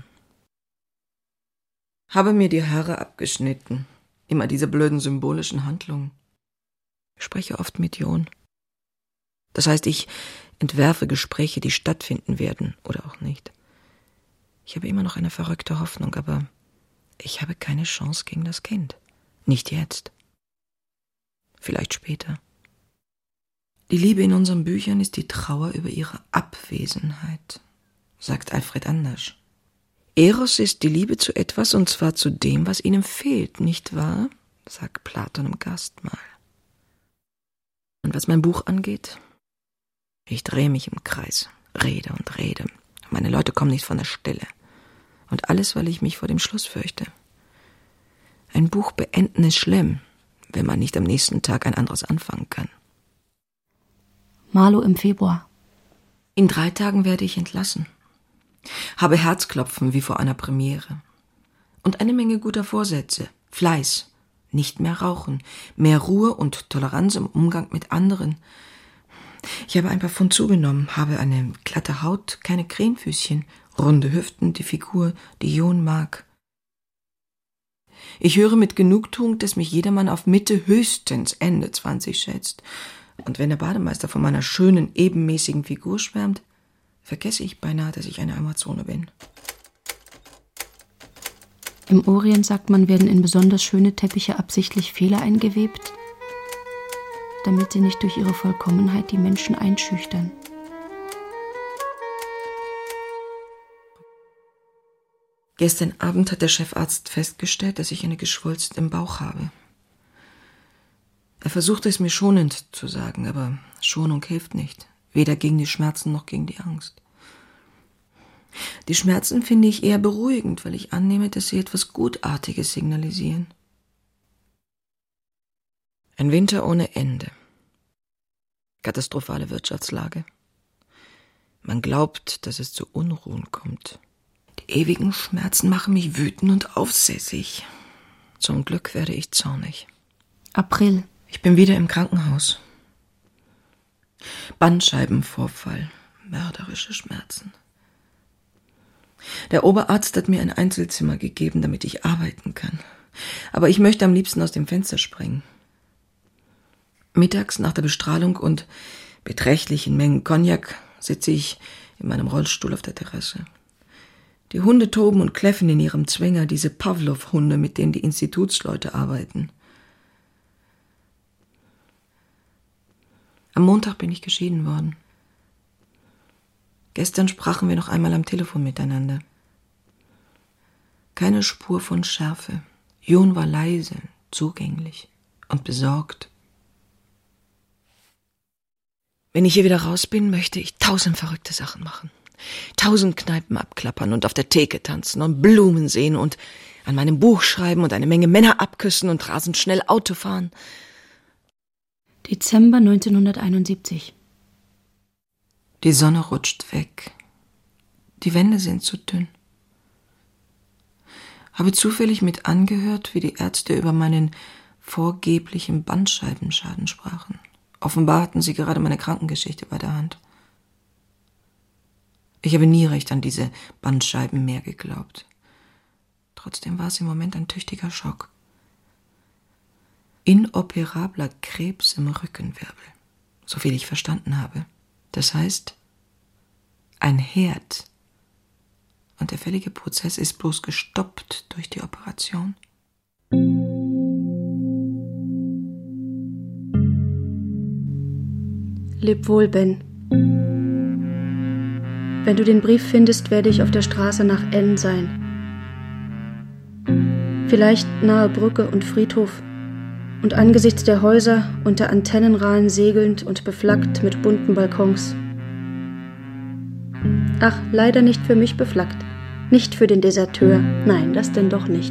Habe mir die Haare abgeschnitten. Immer diese blöden symbolischen Handlungen. Ich spreche oft mit Jon. Das heißt, ich entwerfe Gespräche, die stattfinden werden oder auch nicht. Ich habe immer noch eine verrückte Hoffnung, aber ich habe keine Chance gegen das Kind. Nicht jetzt. Vielleicht später. Die Liebe in unseren Büchern ist die Trauer über ihre Abwesenheit, sagt Alfred Andersch. Eros ist die Liebe zu etwas, und zwar zu dem, was ihnen fehlt, nicht wahr? Sagt Platon im Gastmahl. Und was mein Buch angeht, ich drehe mich im Kreis, rede und rede. Meine Leute kommen nicht von der Stelle. Und alles, weil ich mich vor dem Schluss fürchte. Ein Buch beenden ist schlimm, wenn man nicht am nächsten Tag ein anderes anfangen kann. Marlow im Februar. In drei Tagen werde ich entlassen. Habe Herzklopfen wie vor einer Premiere. Und eine Menge guter Vorsätze. Fleiß, nicht mehr rauchen, mehr Ruhe und Toleranz im Umgang mit anderen. Ich habe ein paar Pfund zugenommen, habe eine glatte Haut, keine Krähenfüßchen, runde Hüften, die Figur, die Jon mag. Ich höre mit Genugtuung, dass mich jedermann auf Mitte, höchstens Ende zwanzig schätzt. Und wenn der Bademeister von meiner schönen, ebenmäßigen Figur schwärmt, vergesse ich beinahe, dass ich eine Amazone bin. Im Orient, sagt man, werden in besonders schöne Teppiche absichtlich Fehler eingewebt, damit sie nicht durch ihre Vollkommenheit die Menschen einschüchtern. Gestern Abend hat der Chefarzt festgestellt, dass ich eine Geschwulst im Bauch habe. Er versuchte es mir schonend zu sagen, aber Schonung hilft nicht. Weder gegen die Schmerzen noch gegen die Angst. Die Schmerzen finde ich eher beruhigend, weil ich annehme, dass sie etwas Gutartiges signalisieren. Ein Winter ohne Ende. Katastrophale Wirtschaftslage. Man glaubt, dass es zu Unruhen kommt. Die ewigen Schmerzen machen mich wütend und aufsässig. Zum Glück werde ich zornig. April. Ich bin wieder im Krankenhaus. Bandscheibenvorfall, mörderische Schmerzen. Der Oberarzt hat mir ein Einzelzimmer gegeben, damit ich arbeiten kann. Aber ich möchte am liebsten aus dem Fenster springen. Mittags nach der Bestrahlung und beträchtlichen Mengen Cognac sitze ich in meinem Rollstuhl auf der Terrasse. Die Hunde toben und kläffen in ihrem Zwinger, diese Pavlov-Hunde, mit denen die Institutsleute arbeiten. Am Montag bin ich geschieden worden. Gestern sprachen wir noch einmal am Telefon miteinander. Keine Spur von Schärfe. Jon war leise, zugänglich und besorgt. Wenn ich hier wieder raus bin, möchte ich tausend verrückte Sachen machen. Tausend Kneipen abklappern und auf der Theke tanzen und Blumen sehen und an meinem Buch schreiben und eine Menge Männer abküssen und rasend schnell Auto fahren. Dezember neunzehnhunderteinundsiebzig. Die Sonne rutscht weg. Die Wände sind zu dünn. Habe zufällig mit angehört, wie die Ärzte über meinen vorgeblichen Bandscheibenschaden sprachen. Offenbar hatten sie gerade meine Krankengeschichte bei der Hand. Ich habe nie recht an diese Bandscheiben mehr geglaubt. Trotzdem war es im Moment ein tüchtiger Schock. Inoperabler Krebs im Rückenwirbel, soviel ich verstanden habe. Das heißt, ein Herd. Und der fällige Prozess ist bloß gestoppt durch die Operation. Leb wohl, Ben. Wenn du den Brief findest, werde ich auf der Straße nach N sein. Vielleicht nahe Brücke und Friedhof. Und angesichts der Häuser unter Antennenrahlen segelnd und beflaggt mit bunten Balkons. Ach, leider nicht für mich beflaggt. Nicht für den Deserteur. Nein, das denn doch nicht.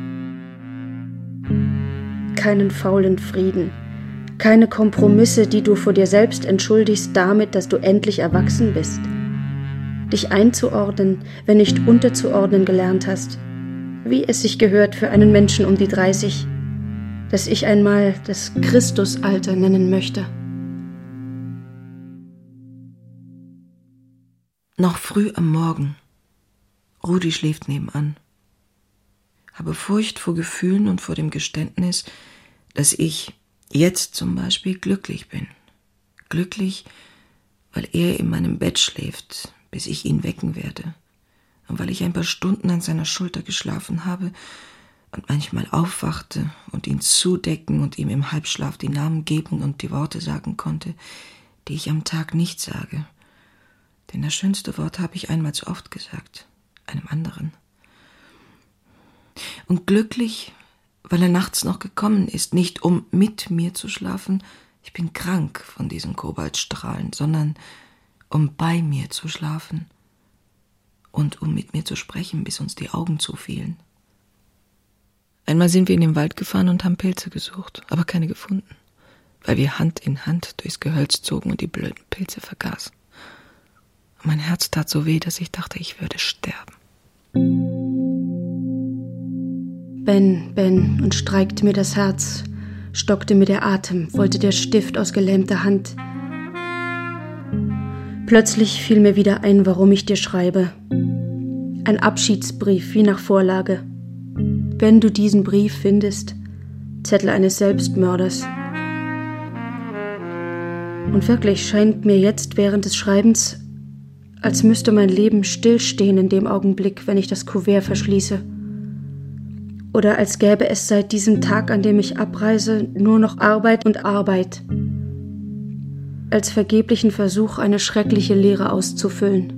Keinen faulen Frieden. Keine Kompromisse, die du vor dir selbst entschuldigst damit, dass du endlich erwachsen bist. Dich einzuordnen, wenn nicht unterzuordnen gelernt hast. Wie es sich gehört für einen Menschen um die dreißig, das ich einmal das Christusalter nennen möchte. Noch früh am Morgen. Rudi schläft nebenan. Habe Furcht vor Gefühlen und vor dem Geständnis, dass ich jetzt zum Beispiel glücklich bin. Glücklich, weil er in meinem Bett schläft, bis ich ihn wecken werde, und weil ich ein paar Stunden an seiner Schulter geschlafen habe und manchmal aufwachte und ihn zudecken und ihm im Halbschlaf die Namen geben und die Worte sagen konnte, die ich am Tag nicht sage. Denn das schönste Wort habe ich einmal zu oft gesagt, einem anderen. Und glücklich, weil er nachts noch gekommen ist, nicht um mit mir zu schlafen, ich bin krank von diesen Kobaltstrahlen, sondern um bei mir zu schlafen und um mit mir zu sprechen, bis uns die Augen zufielen. Einmal sind wir in den Wald gefahren und haben Pilze gesucht, aber keine gefunden, weil wir Hand in Hand durchs Gehölz zogen und die blöden Pilze vergaßen. Und mein Herz tat so weh, dass ich dachte, ich würde sterben. Ben, Ben, und streikte mir das Herz, stockte mir der Atem, wollte der Stift aus gelähmter Hand. Plötzlich fiel mir wieder ein, warum ich dir schreibe. Ein Abschiedsbrief, wie nach Vorlage. Wenn du diesen Brief findest, Zettel eines Selbstmörders. Und wirklich scheint mir jetzt während des Schreibens, als müsste mein Leben stillstehen in dem Augenblick, wenn ich das Kuvert verschließe. Oder als gäbe es seit diesem Tag, an dem ich abreise, nur noch Arbeit und Arbeit. Als vergeblichen Versuch, eine schreckliche Leere auszufüllen.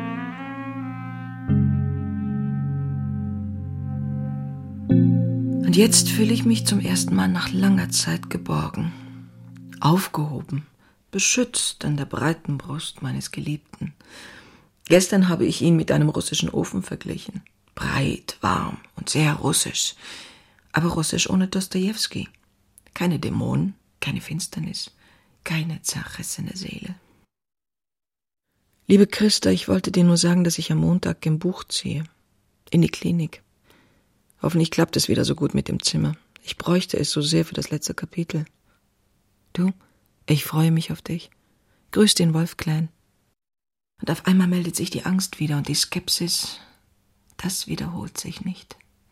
Und jetzt fühle ich mich zum ersten Mal nach langer Zeit geborgen, aufgehoben, beschützt an der breiten Brust meines Geliebten. Gestern habe ich ihn mit einem russischen Ofen verglichen. Breit, warm und sehr russisch, aber russisch ohne Dostojewski. Keine Dämonen, keine Finsternis, keine zerrissene Seele. Liebe Christa, ich wollte dir nur sagen, dass ich am Montag im Buch ziehe. In die Klinik. Hoffentlich klappt es wieder so gut mit dem Zimmer. Ich bräuchte es so sehr für das letzte Kapitel. Du, ich freue mich auf dich. Grüß den Wolf Klein. Und auf einmal meldet sich die Angst wieder und die Skepsis. Das wiederholt sich nicht.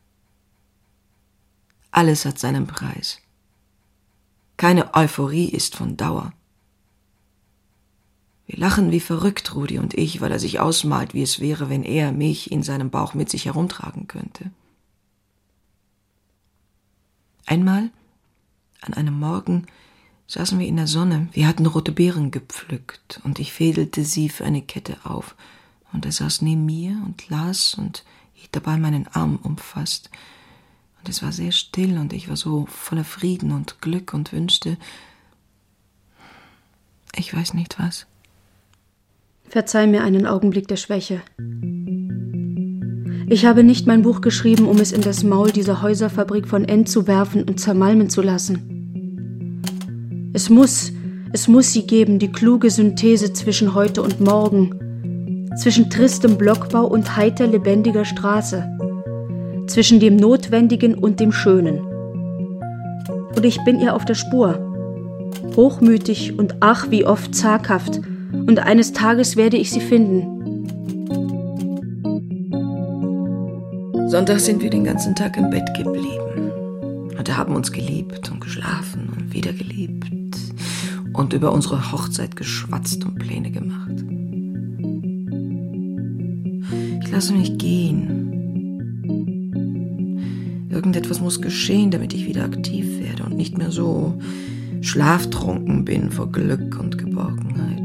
Alles hat seinen Preis. Keine Euphorie ist von Dauer. Wir lachen wie verrückt, Rudi und ich, weil er sich ausmalt, wie es wäre, wenn er mich in seinem Bauch mit sich herumtragen könnte. Einmal, an einem Morgen, saßen wir in der Sonne. Wir hatten rote Beeren gepflückt und ich fädelte sie für eine Kette auf. Und er saß neben mir und las und hielt dabei meinen Arm umfasst. Und es war sehr still und ich war so voller Frieden und Glück und wünschte, ich weiß nicht was. Verzeih mir einen Augenblick der Schwäche. Ich habe nicht mein Buch geschrieben, um es in das Maul dieser Häuserfabrik von N zu werfen und zermalmen zu lassen. Es muss, es muss sie geben, die kluge Synthese zwischen heute und morgen, zwischen tristem Blockbau und heiter lebendiger Straße, zwischen dem Notwendigen und dem Schönen. Und ich bin ihr auf der Spur, hochmütig und ach, wie oft zaghaft, und eines Tages werde ich sie finden. Sonntag sind wir den ganzen Tag im Bett geblieben und haben uns geliebt und geschlafen und wieder geliebt und über unsere Hochzeit geschwatzt und Pläne gemacht. Ich lasse mich gehen. Irgendetwas muss geschehen, damit ich wieder aktiv werde und nicht mehr so schlaftrunken bin vor Glück und Geborgenheit.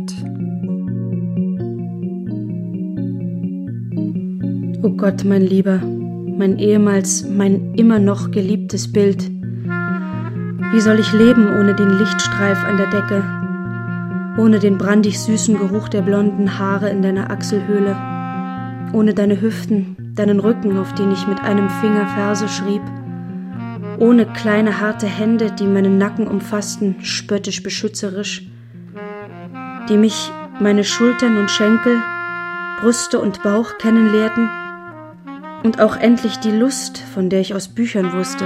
Oh Gott, mein Lieber, mein ehemals, mein immer noch geliebtes Bild. Wie soll ich leben ohne den Lichtstreif an der Decke, ohne den brandig süßen Geruch der blonden Haare in deiner Achselhöhle, ohne deine Hüften, deinen Rücken, auf den ich mit einem Finger Verse schrieb, ohne kleine harte Hände, die meinen Nacken umfassten, spöttisch beschützerisch, die mich, meine Schultern und Schenkel, Brüste und Bauch kennenlehrten, und auch endlich die Lust, von der ich aus Büchern wusste.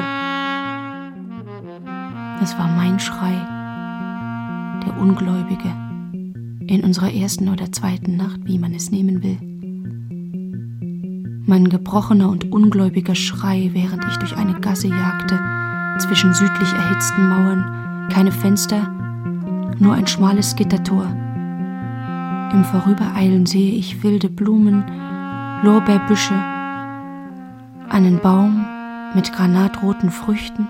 Es war mein Schrei, der Ungläubige, in unserer ersten oder zweiten Nacht, wie man es nehmen will. Mein gebrochener und ungläubiger Schrei, während ich durch eine Gasse jagte, zwischen südlich erhitzten Mauern, keine Fenster, nur ein schmales Gittertor. Im Vorübereilen sehe ich wilde Blumen, Lorbeerbüsche, einen Baum mit granatroten Früchten.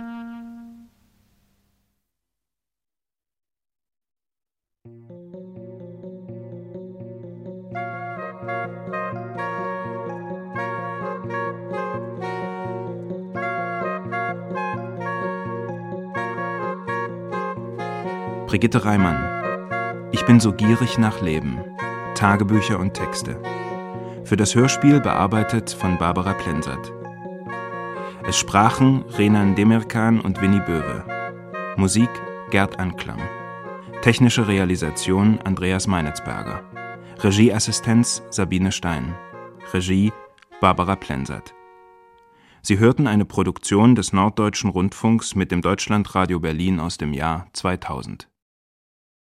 Brigitte Reimann. Ich bin so gierig nach Leben. Tagebücher und Texte. Für das Hörspiel bearbeitet von Barbara Plensert. Es sprachen Renan Demirkan und Winnie Böwe. Musik Gerd Anklam. Technische Realisation Andreas Meinetzberger. Regieassistenz Sabine Stein. Regie Barbara Plensert. Sie hörten eine Produktion des Norddeutschen Rundfunks mit dem Deutschlandradio Berlin aus dem Jahr zweitausend.